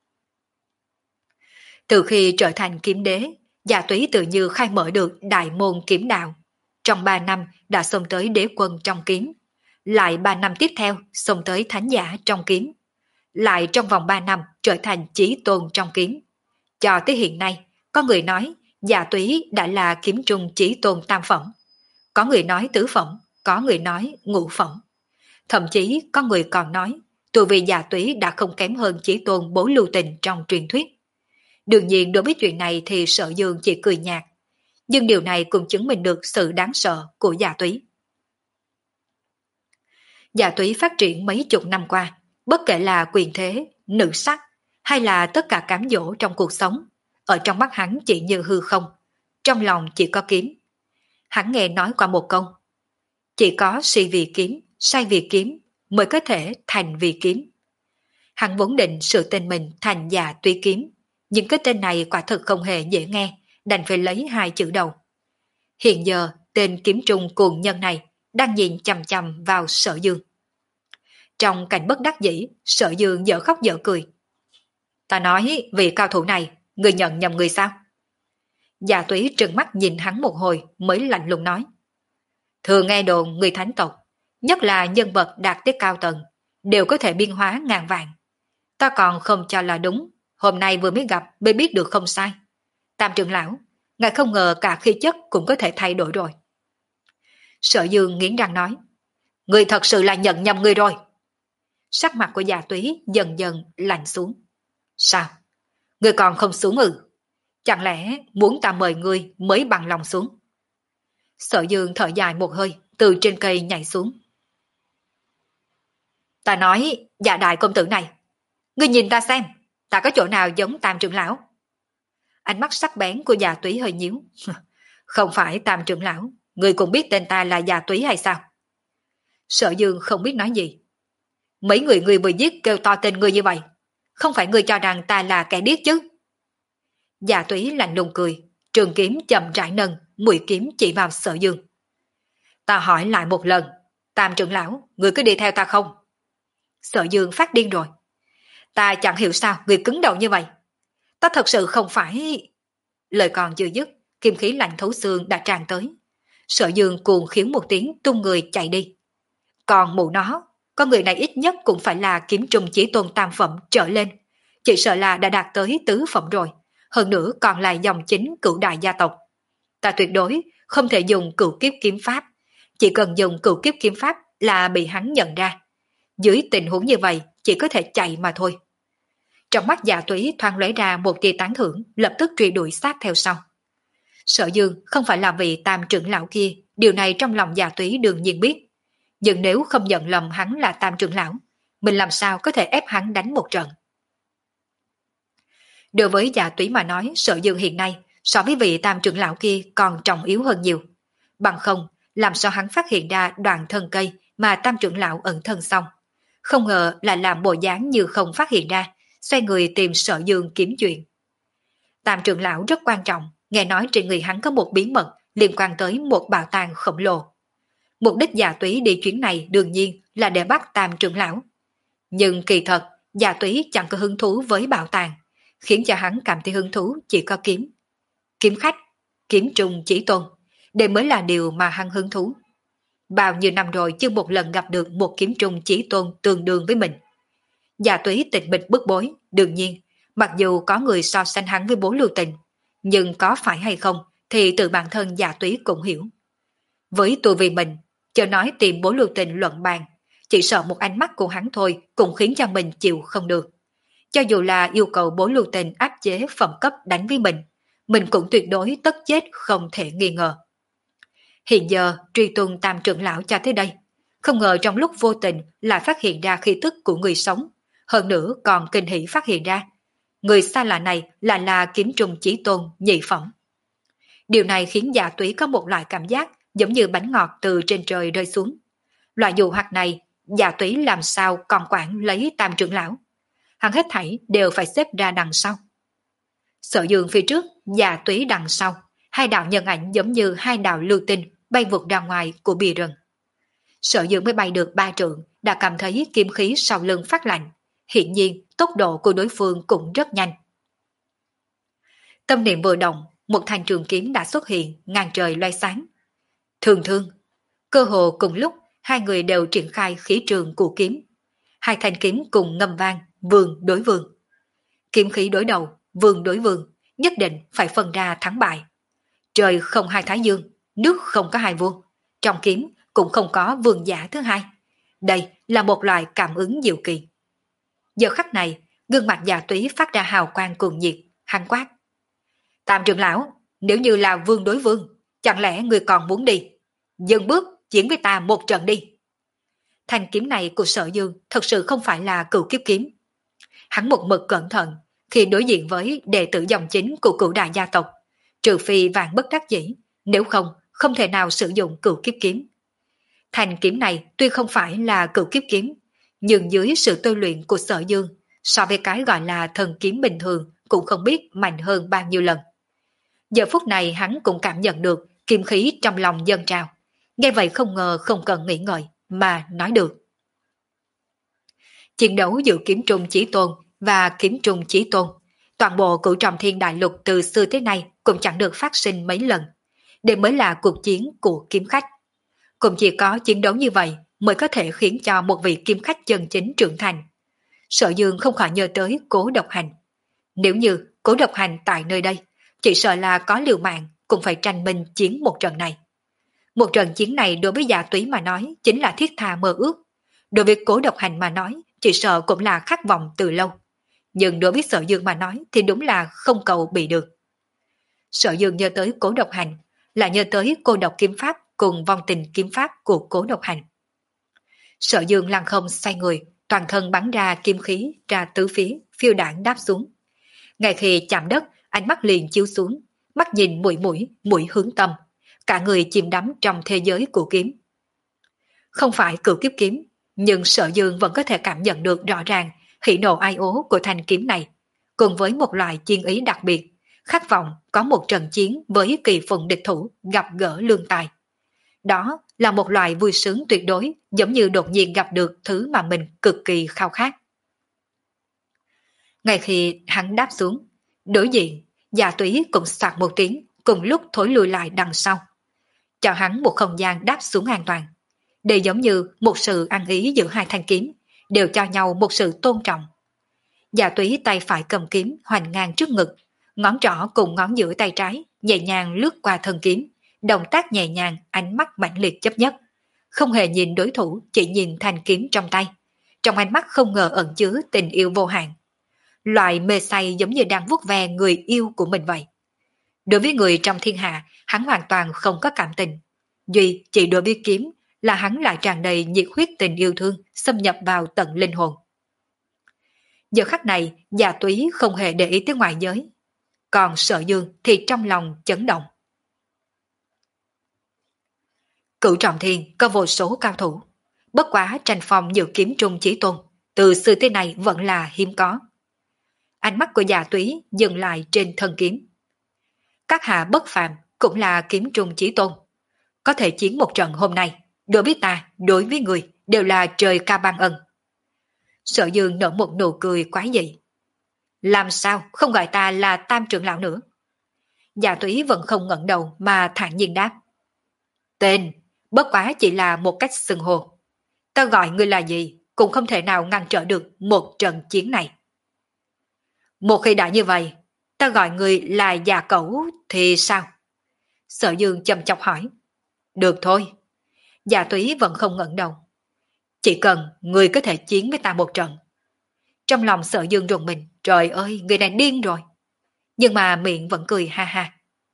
Từ khi trở thành kiếm đế, Già túy tự như khai mở được đại môn kiếm đạo. Trong ba năm đã xông tới đế quân trong kiếm. Lại ba năm tiếp theo xông tới thánh giả trong kiếm. Lại trong vòng ba năm trở thành chí tôn trong kiếm. Cho tới hiện nay, có người nói Già túy đã là kiếm trung chí tôn tam phẩm. Có người nói tứ phẩm, có người nói ngũ phẩm. Thậm chí có người còn nói tu vi Già túy đã không kém hơn chí tôn Bố Lưu Tình trong truyền thuyết. Đương nhiên đối với chuyện này thì Sở Dương chỉ cười nhạt, nhưng điều này cũng chứng minh được sự đáng sợ của Già túy. Già túy phát triển mấy chục năm qua, bất kể là quyền thế, nữ sắc, hay là tất cả cám dỗ trong cuộc sống, ở trong mắt hắn chỉ như hư không, trong lòng chỉ có kiếm. Hắn nghe nói qua một câu, chỉ có si vì kiếm, sai vì kiếm, mới có thể thành vì kiếm. Hắn vốn định sửa tên mình thành Già túy kiếm, nhưng cái tên này quả thực không hề dễ nghe, đành phải lấy hai chữ đầu. Hiện giờ, tên kiếm trung cuồng nhân này đang nhìn chằm chằm vào Sở Dương. Trong cảnh bất đắc dĩ, Sở Dương dở khóc dở cười. Ta nói, vì cao thủ này, người nhận nhầm người sao? Già túy trừng mắt nhìn hắn một hồi mới lạnh lùng nói. Thường nghe đồn người thánh tộc, nhất là nhân vật đạt tới cao tầng, đều có thể biên hóa ngàn vạn. Ta còn không cho là đúng, hôm nay vừa mới gặp mới biết được không sai. Tam trưởng lão, ngài không ngờ cả khí chất cũng có thể thay đổi rồi. Sở Dương nghiến răng nói, người thật sự là nhận nhầm người rồi. Sắc mặt của Già túy dần dần lạnh xuống. Sao? Người còn không xuống ư? Chẳng lẽ muốn ta mời người mới bằng lòng xuống? Sở Dương thở dài một hơi, từ trên cây nhảy xuống. Ta nói, Già đại công tử này, ngươi nhìn ta xem, ta có chỗ nào giống Tam trưởng lão? Ánh mắt sắc bén của Già túy hơi nhíu. Không phải Tam trưởng lão, ngươi cũng biết tên ta là Già túy hay sao? Sở Dương không biết nói gì. Mấy người ngươi vừa giết kêu to tên ngươi như vậy, không phải ngươi cho rằng ta là kẻ điếc chứ? Dạ Túy lạnh lùng cười, trường kiếm chậm rãi nâng, mũi kiếm chỉ vào Sở Dương. Ta hỏi lại một lần, Tam trưởng lão, ngươi cứ đi theo ta không? Sở Dương phát điên rồi. Ta chẳng hiểu sao ngươi cứng đầu như vậy. Ta thật sự không phải... Lời còn chưa dứt, kim khí lạnh thấu xương đã tràn tới. Sở Dương cuồng khiếu một tiếng tung người chạy đi. Còn mụ nó, con người này ít nhất cũng phải là kiếm trùng chỉ tôn tam phẩm trở lên. Chỉ sợ là đã đạt tới tứ phẩm rồi. Hơn nữa còn là dòng chính cửu đại gia tộc. Ta tuyệt đối không thể dùng cửu kiếp kiếm pháp. Chỉ cần dùng cửu kiếp kiếm pháp là bị hắn nhận ra. Dưới tình huống như vậy chỉ có thể chạy mà thôi. Trong mắt Dạ Túy thoáng lóe ra một tia tán thưởng, lập tức truy đuổi sát theo sau. Sở Dương không phải là vị tam trưởng lão kia, điều này trong lòng Dạ Túy đương nhiên biết. Nhưng nếu không nhận lầm hắn là tam trưởng lão, mình làm sao có thể ép hắn đánh một trận. Đối với Dạ Túy mà nói, Sở Dương hiện nay so với vị tam trưởng lão kia còn trọng yếu hơn nhiều. Bằng không, làm sao hắn phát hiện ra đoạn thân cây mà tam trưởng lão ẩn thân xong. Không ngờ là làm bộ dáng như không phát hiện ra, xoay người tìm Sở Dương kiếm chuyện. Tam trưởng lão rất quan trọng, nghe nói trên người hắn có một bí mật liên quan tới một bảo tàng khổng lồ. Mục đích Dạ Túy đi chuyến này đương nhiên là để bắt tam trưởng lão. Nhưng kỳ thật, Dạ Túy chẳng có hứng thú với bảo tàng, khiến cho hắn cảm thấy hứng thú chỉ có kiếm. Kiếm khách, kiếm trùng chỉ tôn, đây mới là điều mà hắn hứng thú. Bao nhiêu năm rồi chưa một lần gặp được một kiếm trùng chỉ tôn tương đương với mình. Dạ Túy tịch mịch bức bối, đương nhiên, mặc dù có người so sánh hắn với Bố Lưu Tình, nhưng có phải hay không thì tự bản thân Dạ Túy cũng hiểu. Với tu vi mình, chờ nói tìm Bố Lưu Tình luận bàn, chỉ sợ một ánh mắt của hắn thôi cũng khiến cho mình chịu không được. Cho dù là yêu cầu Bố Lưu Tình áp chế phẩm cấp đánh với mình, mình cũng tuyệt đối tất chết không thể nghi ngờ. Hiện giờ truy tung tam trưởng lão cho tới đây, không ngờ trong lúc vô tình lại phát hiện ra khí tức của người sống, hơn nữa còn kinh hỉ phát hiện ra người xa lạ này là là kiếm trùng chỉ tôn nhị phẩm. Điều này khiến Dạ Túy có một loại cảm giác giống như bánh ngọt từ trên trời rơi xuống. Loại dụ hoặc này, Dạ Túy làm sao còn quản lấy tam trưởng lão. Hắn hết thảy đều phải xếp ra đằng sau. Sở Dương phía trước, Dạ Túy đằng sau, hai đạo nhân ảnh giống như hai đạo lưu tinh bay vụt ra ngoài của bìa rừng. Sở Dương mới bay được ba trượng, đã cảm thấy kim khí sau lưng phát lạnh. Hiện nhiên, tốc độ của đối phương cũng rất nhanh. Tâm niệm vừa động, một thanh trường kiếm đã xuất hiện, ngang trời loay sáng. Thường thương, cơ hồ cùng lúc, hai người đều triển khai khí trường của kiếm. Hai thanh kiếm cùng ngâm vang, vương đối vương. Kiếm khí đối đầu, vương đối vương, nhất định phải phân ra thắng bại. Trời không hai thái dương, nước không có hai vua, trong kiếm cũng không có vương giả thứ hai. Đây là một loại cảm ứng diệu kỳ. Giờ khắc này, gương mặt Dạ Túy phát ra hào quang cuồng nhiệt, hắn quát. Tam trưởng lão, nếu như là vương đối vương, chẳng lẽ người còn muốn đi? Dừng bước, chiến với ta một trận đi. Thanh kiếm này của Sở Dương thật sự không phải là cửu kiếp kiếm. Hắn một mực cẩn thận khi đối diện với đệ tử dòng chính của cửu đại gia tộc, trừ phi vạn bất đắc dĩ, nếu không, không thể nào sử dụng cửu kiếp kiếm. Thanh kiếm này tuy không phải là cửu kiếp kiếm, nhưng dưới sự tôi luyện của Sở Dương, so với cái gọi là thần kiếm bình thường cũng không biết mạnh hơn bao nhiêu lần. Giờ phút này hắn cũng cảm nhận được kim khí trong lòng dâng trào. Nghe vậy không ngờ không cần nghĩ ngợi mà nói được. Chiến đấu giữa kiếm trùng chỉ tôn và kiếm trùng chỉ tôn, toàn bộ cửu trọng thiên đại lục từ xưa tới nay cũng chẳng được phát sinh mấy lần. Đây mới là cuộc chiến của kiếm khách. Cũng chỉ có chiến đấu như vậy mới có thể khiến cho một vị kiếm khách chân chính trưởng thành. Sở Dương không khỏi nhớ tới Cố Độc Hành. Nếu như Cố Độc Hành tại nơi đây, chỉ sợ là có liều mạng cũng phải tranh minh chiến một trận này. Một trận chiến này đối với Dạ Túy mà nói chính là thiết tha mơ ước. Đối với Cố Độc Hành mà nói chỉ sợ cũng là khát vọng từ lâu. Nhưng đối với Sở Dương mà nói thì đúng là không cầu bị được. Sở Dương nhớ tới Cố Độc Hành, là nhớ tới cô độc kiếm pháp cùng vong tình kiếm pháp của Cố Độc Hành. Sở Dương lăng không xoay người, toàn thân bắn ra kim khí ra tứ phía, phiêu đảng đáp xuống. Ngay khi chạm đất, ánh mắt liền chiếu xuống, mắt nhìn mũi mũi, mũi hướng tâm, cả người chìm đắm trong thế giới của kiếm. Không phải cửu kiếp kiếm, nhưng Sở Dương vẫn có thể cảm nhận được rõ ràng hỉ nộ ai ố của thanh kiếm này, cùng với một loại chiến ý đặc biệt, khát vọng có một trận chiến với kỳ phùng địch thủ gặp gỡ lương tài. Đó là một loại vui sướng tuyệt đối, giống như đột nhiên gặp được thứ mà mình cực kỳ khao khát. Ngay khi hắn đáp xuống, đối diện, Dạ Túy cũng soạt một tiếng, cùng lúc thối lùi lại đằng sau, cho hắn một không gian đáp xuống an toàn. Đây giống như một sự ăn ý giữa hai thanh kiếm, đều cho nhau một sự tôn trọng. Dạ Túy tay phải cầm kiếm hoành ngang trước ngực, ngón trỏ cùng ngón giữa tay trái nhẹ nhàng lướt qua thân kiếm, động tác nhẹ nhàng, ánh mắt mãnh liệt chấp nhất, không hề nhìn đối thủ, chỉ nhìn thanh kiếm trong tay. Trong ánh mắt không ngờ ẩn chứa tình yêu vô hạn. Loại mê say giống như đang vuốt ve người yêu của mình vậy. Đối với người trong thiên hạ, hắn hoàn toàn không có cảm tình. Duy chỉ đối với kiếm là hắn lại tràn đầy nhiệt huyết tình yêu thương, xâm nhập vào tận linh hồn. Giờ khắc này, Dạ Túy không hề để ý tới ngoại giới. Còn Sở Dương thì trong lòng chấn động. Cửu Trọng Thiên có vô số cao thủ. Bất quá tranh phong dự kiếm trung chí tôn, từ xưa tới nay vẫn là hiếm có. Ánh mắt của Dạ Túy dừng lại trên thân kiếm. Các hạ bất phàm cũng là kiếm trung chí tôn. Có thể chiến một trận hôm nay, đối với ta, đối với người, đều là trời ca ban ân. Sở Dương nở một nụ cười quái dị. Làm sao không gọi ta là Tam trưởng lão nữa? Dạ Túy vẫn không ngẩng đầu mà thản nhiên đáp. Tên, bất quá chỉ là một cách xưng hô. Ta gọi ngươi là gì, cũng không thể nào ngăn trở được một trận chiến này. Một khi đã như vậy, ta gọi ngươi là già cẩu thì sao? Sở Dương chăm chọc hỏi. Được thôi. Dạ Túy vẫn không ngẩng đầu. Chỉ cần ngươi có thể chiến với ta một trận. Trong lòng Sở Dương rùng mình, trời ơi, người này điên rồi. Nhưng mà miệng vẫn cười ha ha.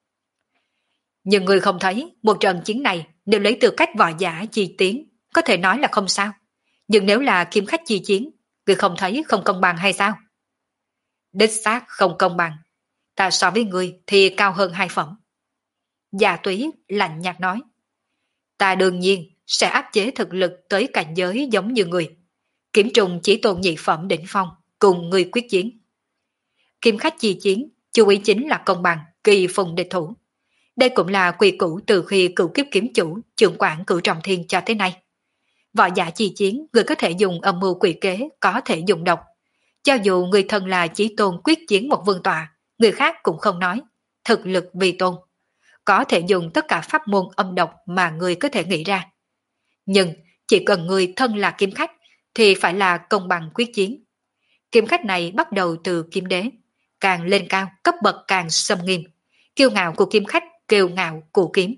Nhưng ngươi không thấy một trận chiến này nếu lấy tư cách võ giả chi tiến, có thể nói là không sao. Nhưng nếu là kiếm khách chi chiến, ngươi không thấy không công bằng hay sao? Đích xác không công bằng. Ta so với ngươi thì cao hơn hai phẩm. Dạ Túy lạnh nhạt nói. Ta đương nhiên sẽ áp chế thực lực tới cảnh giới giống như người. Kiếm trùng chỉ tôn nhị phẩm đỉnh phong, cùng người quyết chiến. Kiếm khách chi chiến, chú ý chính là công bằng, kỳ phùng địch thủ. Đây cũng là quy củ từ khi cựu kiếp kiếm chủ, trưởng quản Cửu Trọng Thiên cho tới nay. Võ giả chi chiến, người có thể dùng âm mưu quỷ kế, có thể dùng độc. Cho dù người thân là chí tôn quyết chiến một vương tọa, người khác cũng không nói. Thực lực vi tôn. Có thể dùng tất cả pháp môn âm độc mà người có thể nghĩ ra. Nhưng chỉ cần người thân là kiếm khách, thì phải là công bằng quyết chiến. Kiếm khách này bắt đầu từ kiếm đế. Càng lên cao, cấp bậc càng xâm nghiêm. Kiêu ngạo của kiếm khách, kiêu ngạo của kiếm.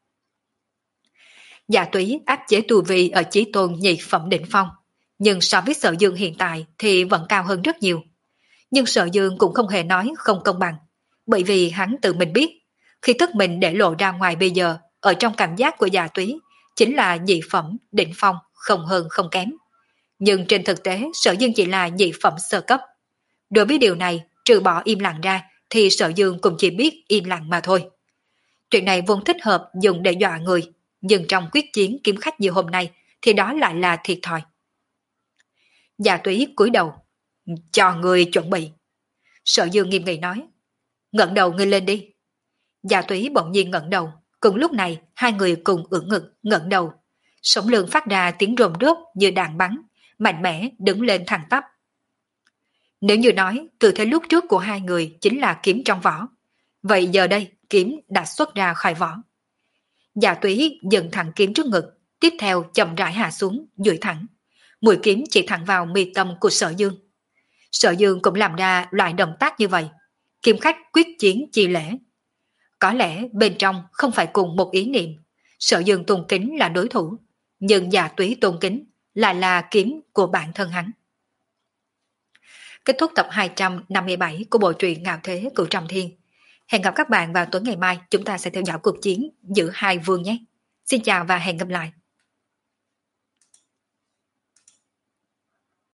Dạ Túy áp chế tu vi ở chí tôn nhị phẩm đỉnh phong. Nhưng so với Sở Dương hiện tại thì vẫn cao hơn rất nhiều. Nhưng Sở Dương cũng không hề nói không công bằng. Bởi vì hắn tự mình biết, khi tức mình để lộ ra ngoài bây giờ, ở trong cảm giác của Dạ Túy, chính là nhị phẩm đỉnh phong, không hơn không kém. Nhưng trên thực tế, Sở Dương chỉ là nhị phẩm sơ cấp. Đối với điều này, trừ bỏ im lặng ra, thì Sở Dương cũng chỉ biết im lặng mà thôi. Chuyện này vốn thích hợp dùng để dọa người, nhưng trong quyết chiến kiếm khách như hôm nay, thì đó lại là thiệt thòi. Dạ Túy cúi đầu, cho người chuẩn bị. Sở Dương nghiêm nghị nói, ngẩng đầu ngươi lên đi. Dạ Túy bỗng nhiên ngẩng đầu, cùng lúc này hai người cùng ưỡn ngực ngẩng đầu, sống lưng phát ra tiếng rồn rốt như đạn bắn, mạnh mẽ đứng lên thẳng tắp. Nếu như nói tư thế lúc trước của hai người chính là kiếm trong vỏ, vậy giờ đây kiếm đã xuất ra khỏi vỏ. Dạ Túy dần thẳng kiếm trước ngực, tiếp theo chậm rãi hạ xuống, duỗi thẳng. Mũi kiếm chỉ thẳng vào mi tâm của Sở Dương. Sở Dương cũng làm ra loại động tác như vậy. Kiếm khách quyết chiến chi lễ. Có lẽ bên trong không phải cùng một ý niệm. Sở Dương tôn kính là đối thủ, nhưng Dạ Túy tôn kính lại là kiếm của bản thân hắn. Kết thúc tập hai trăm năm mươi bảy của bộ truyện Ngạo Thế Cửu Trọng Thiên. Hẹn gặp các bạn vào tối ngày mai, chúng ta sẽ theo dõi cuộc chiến giữa hai vương nhé. Xin chào và hẹn gặp lại.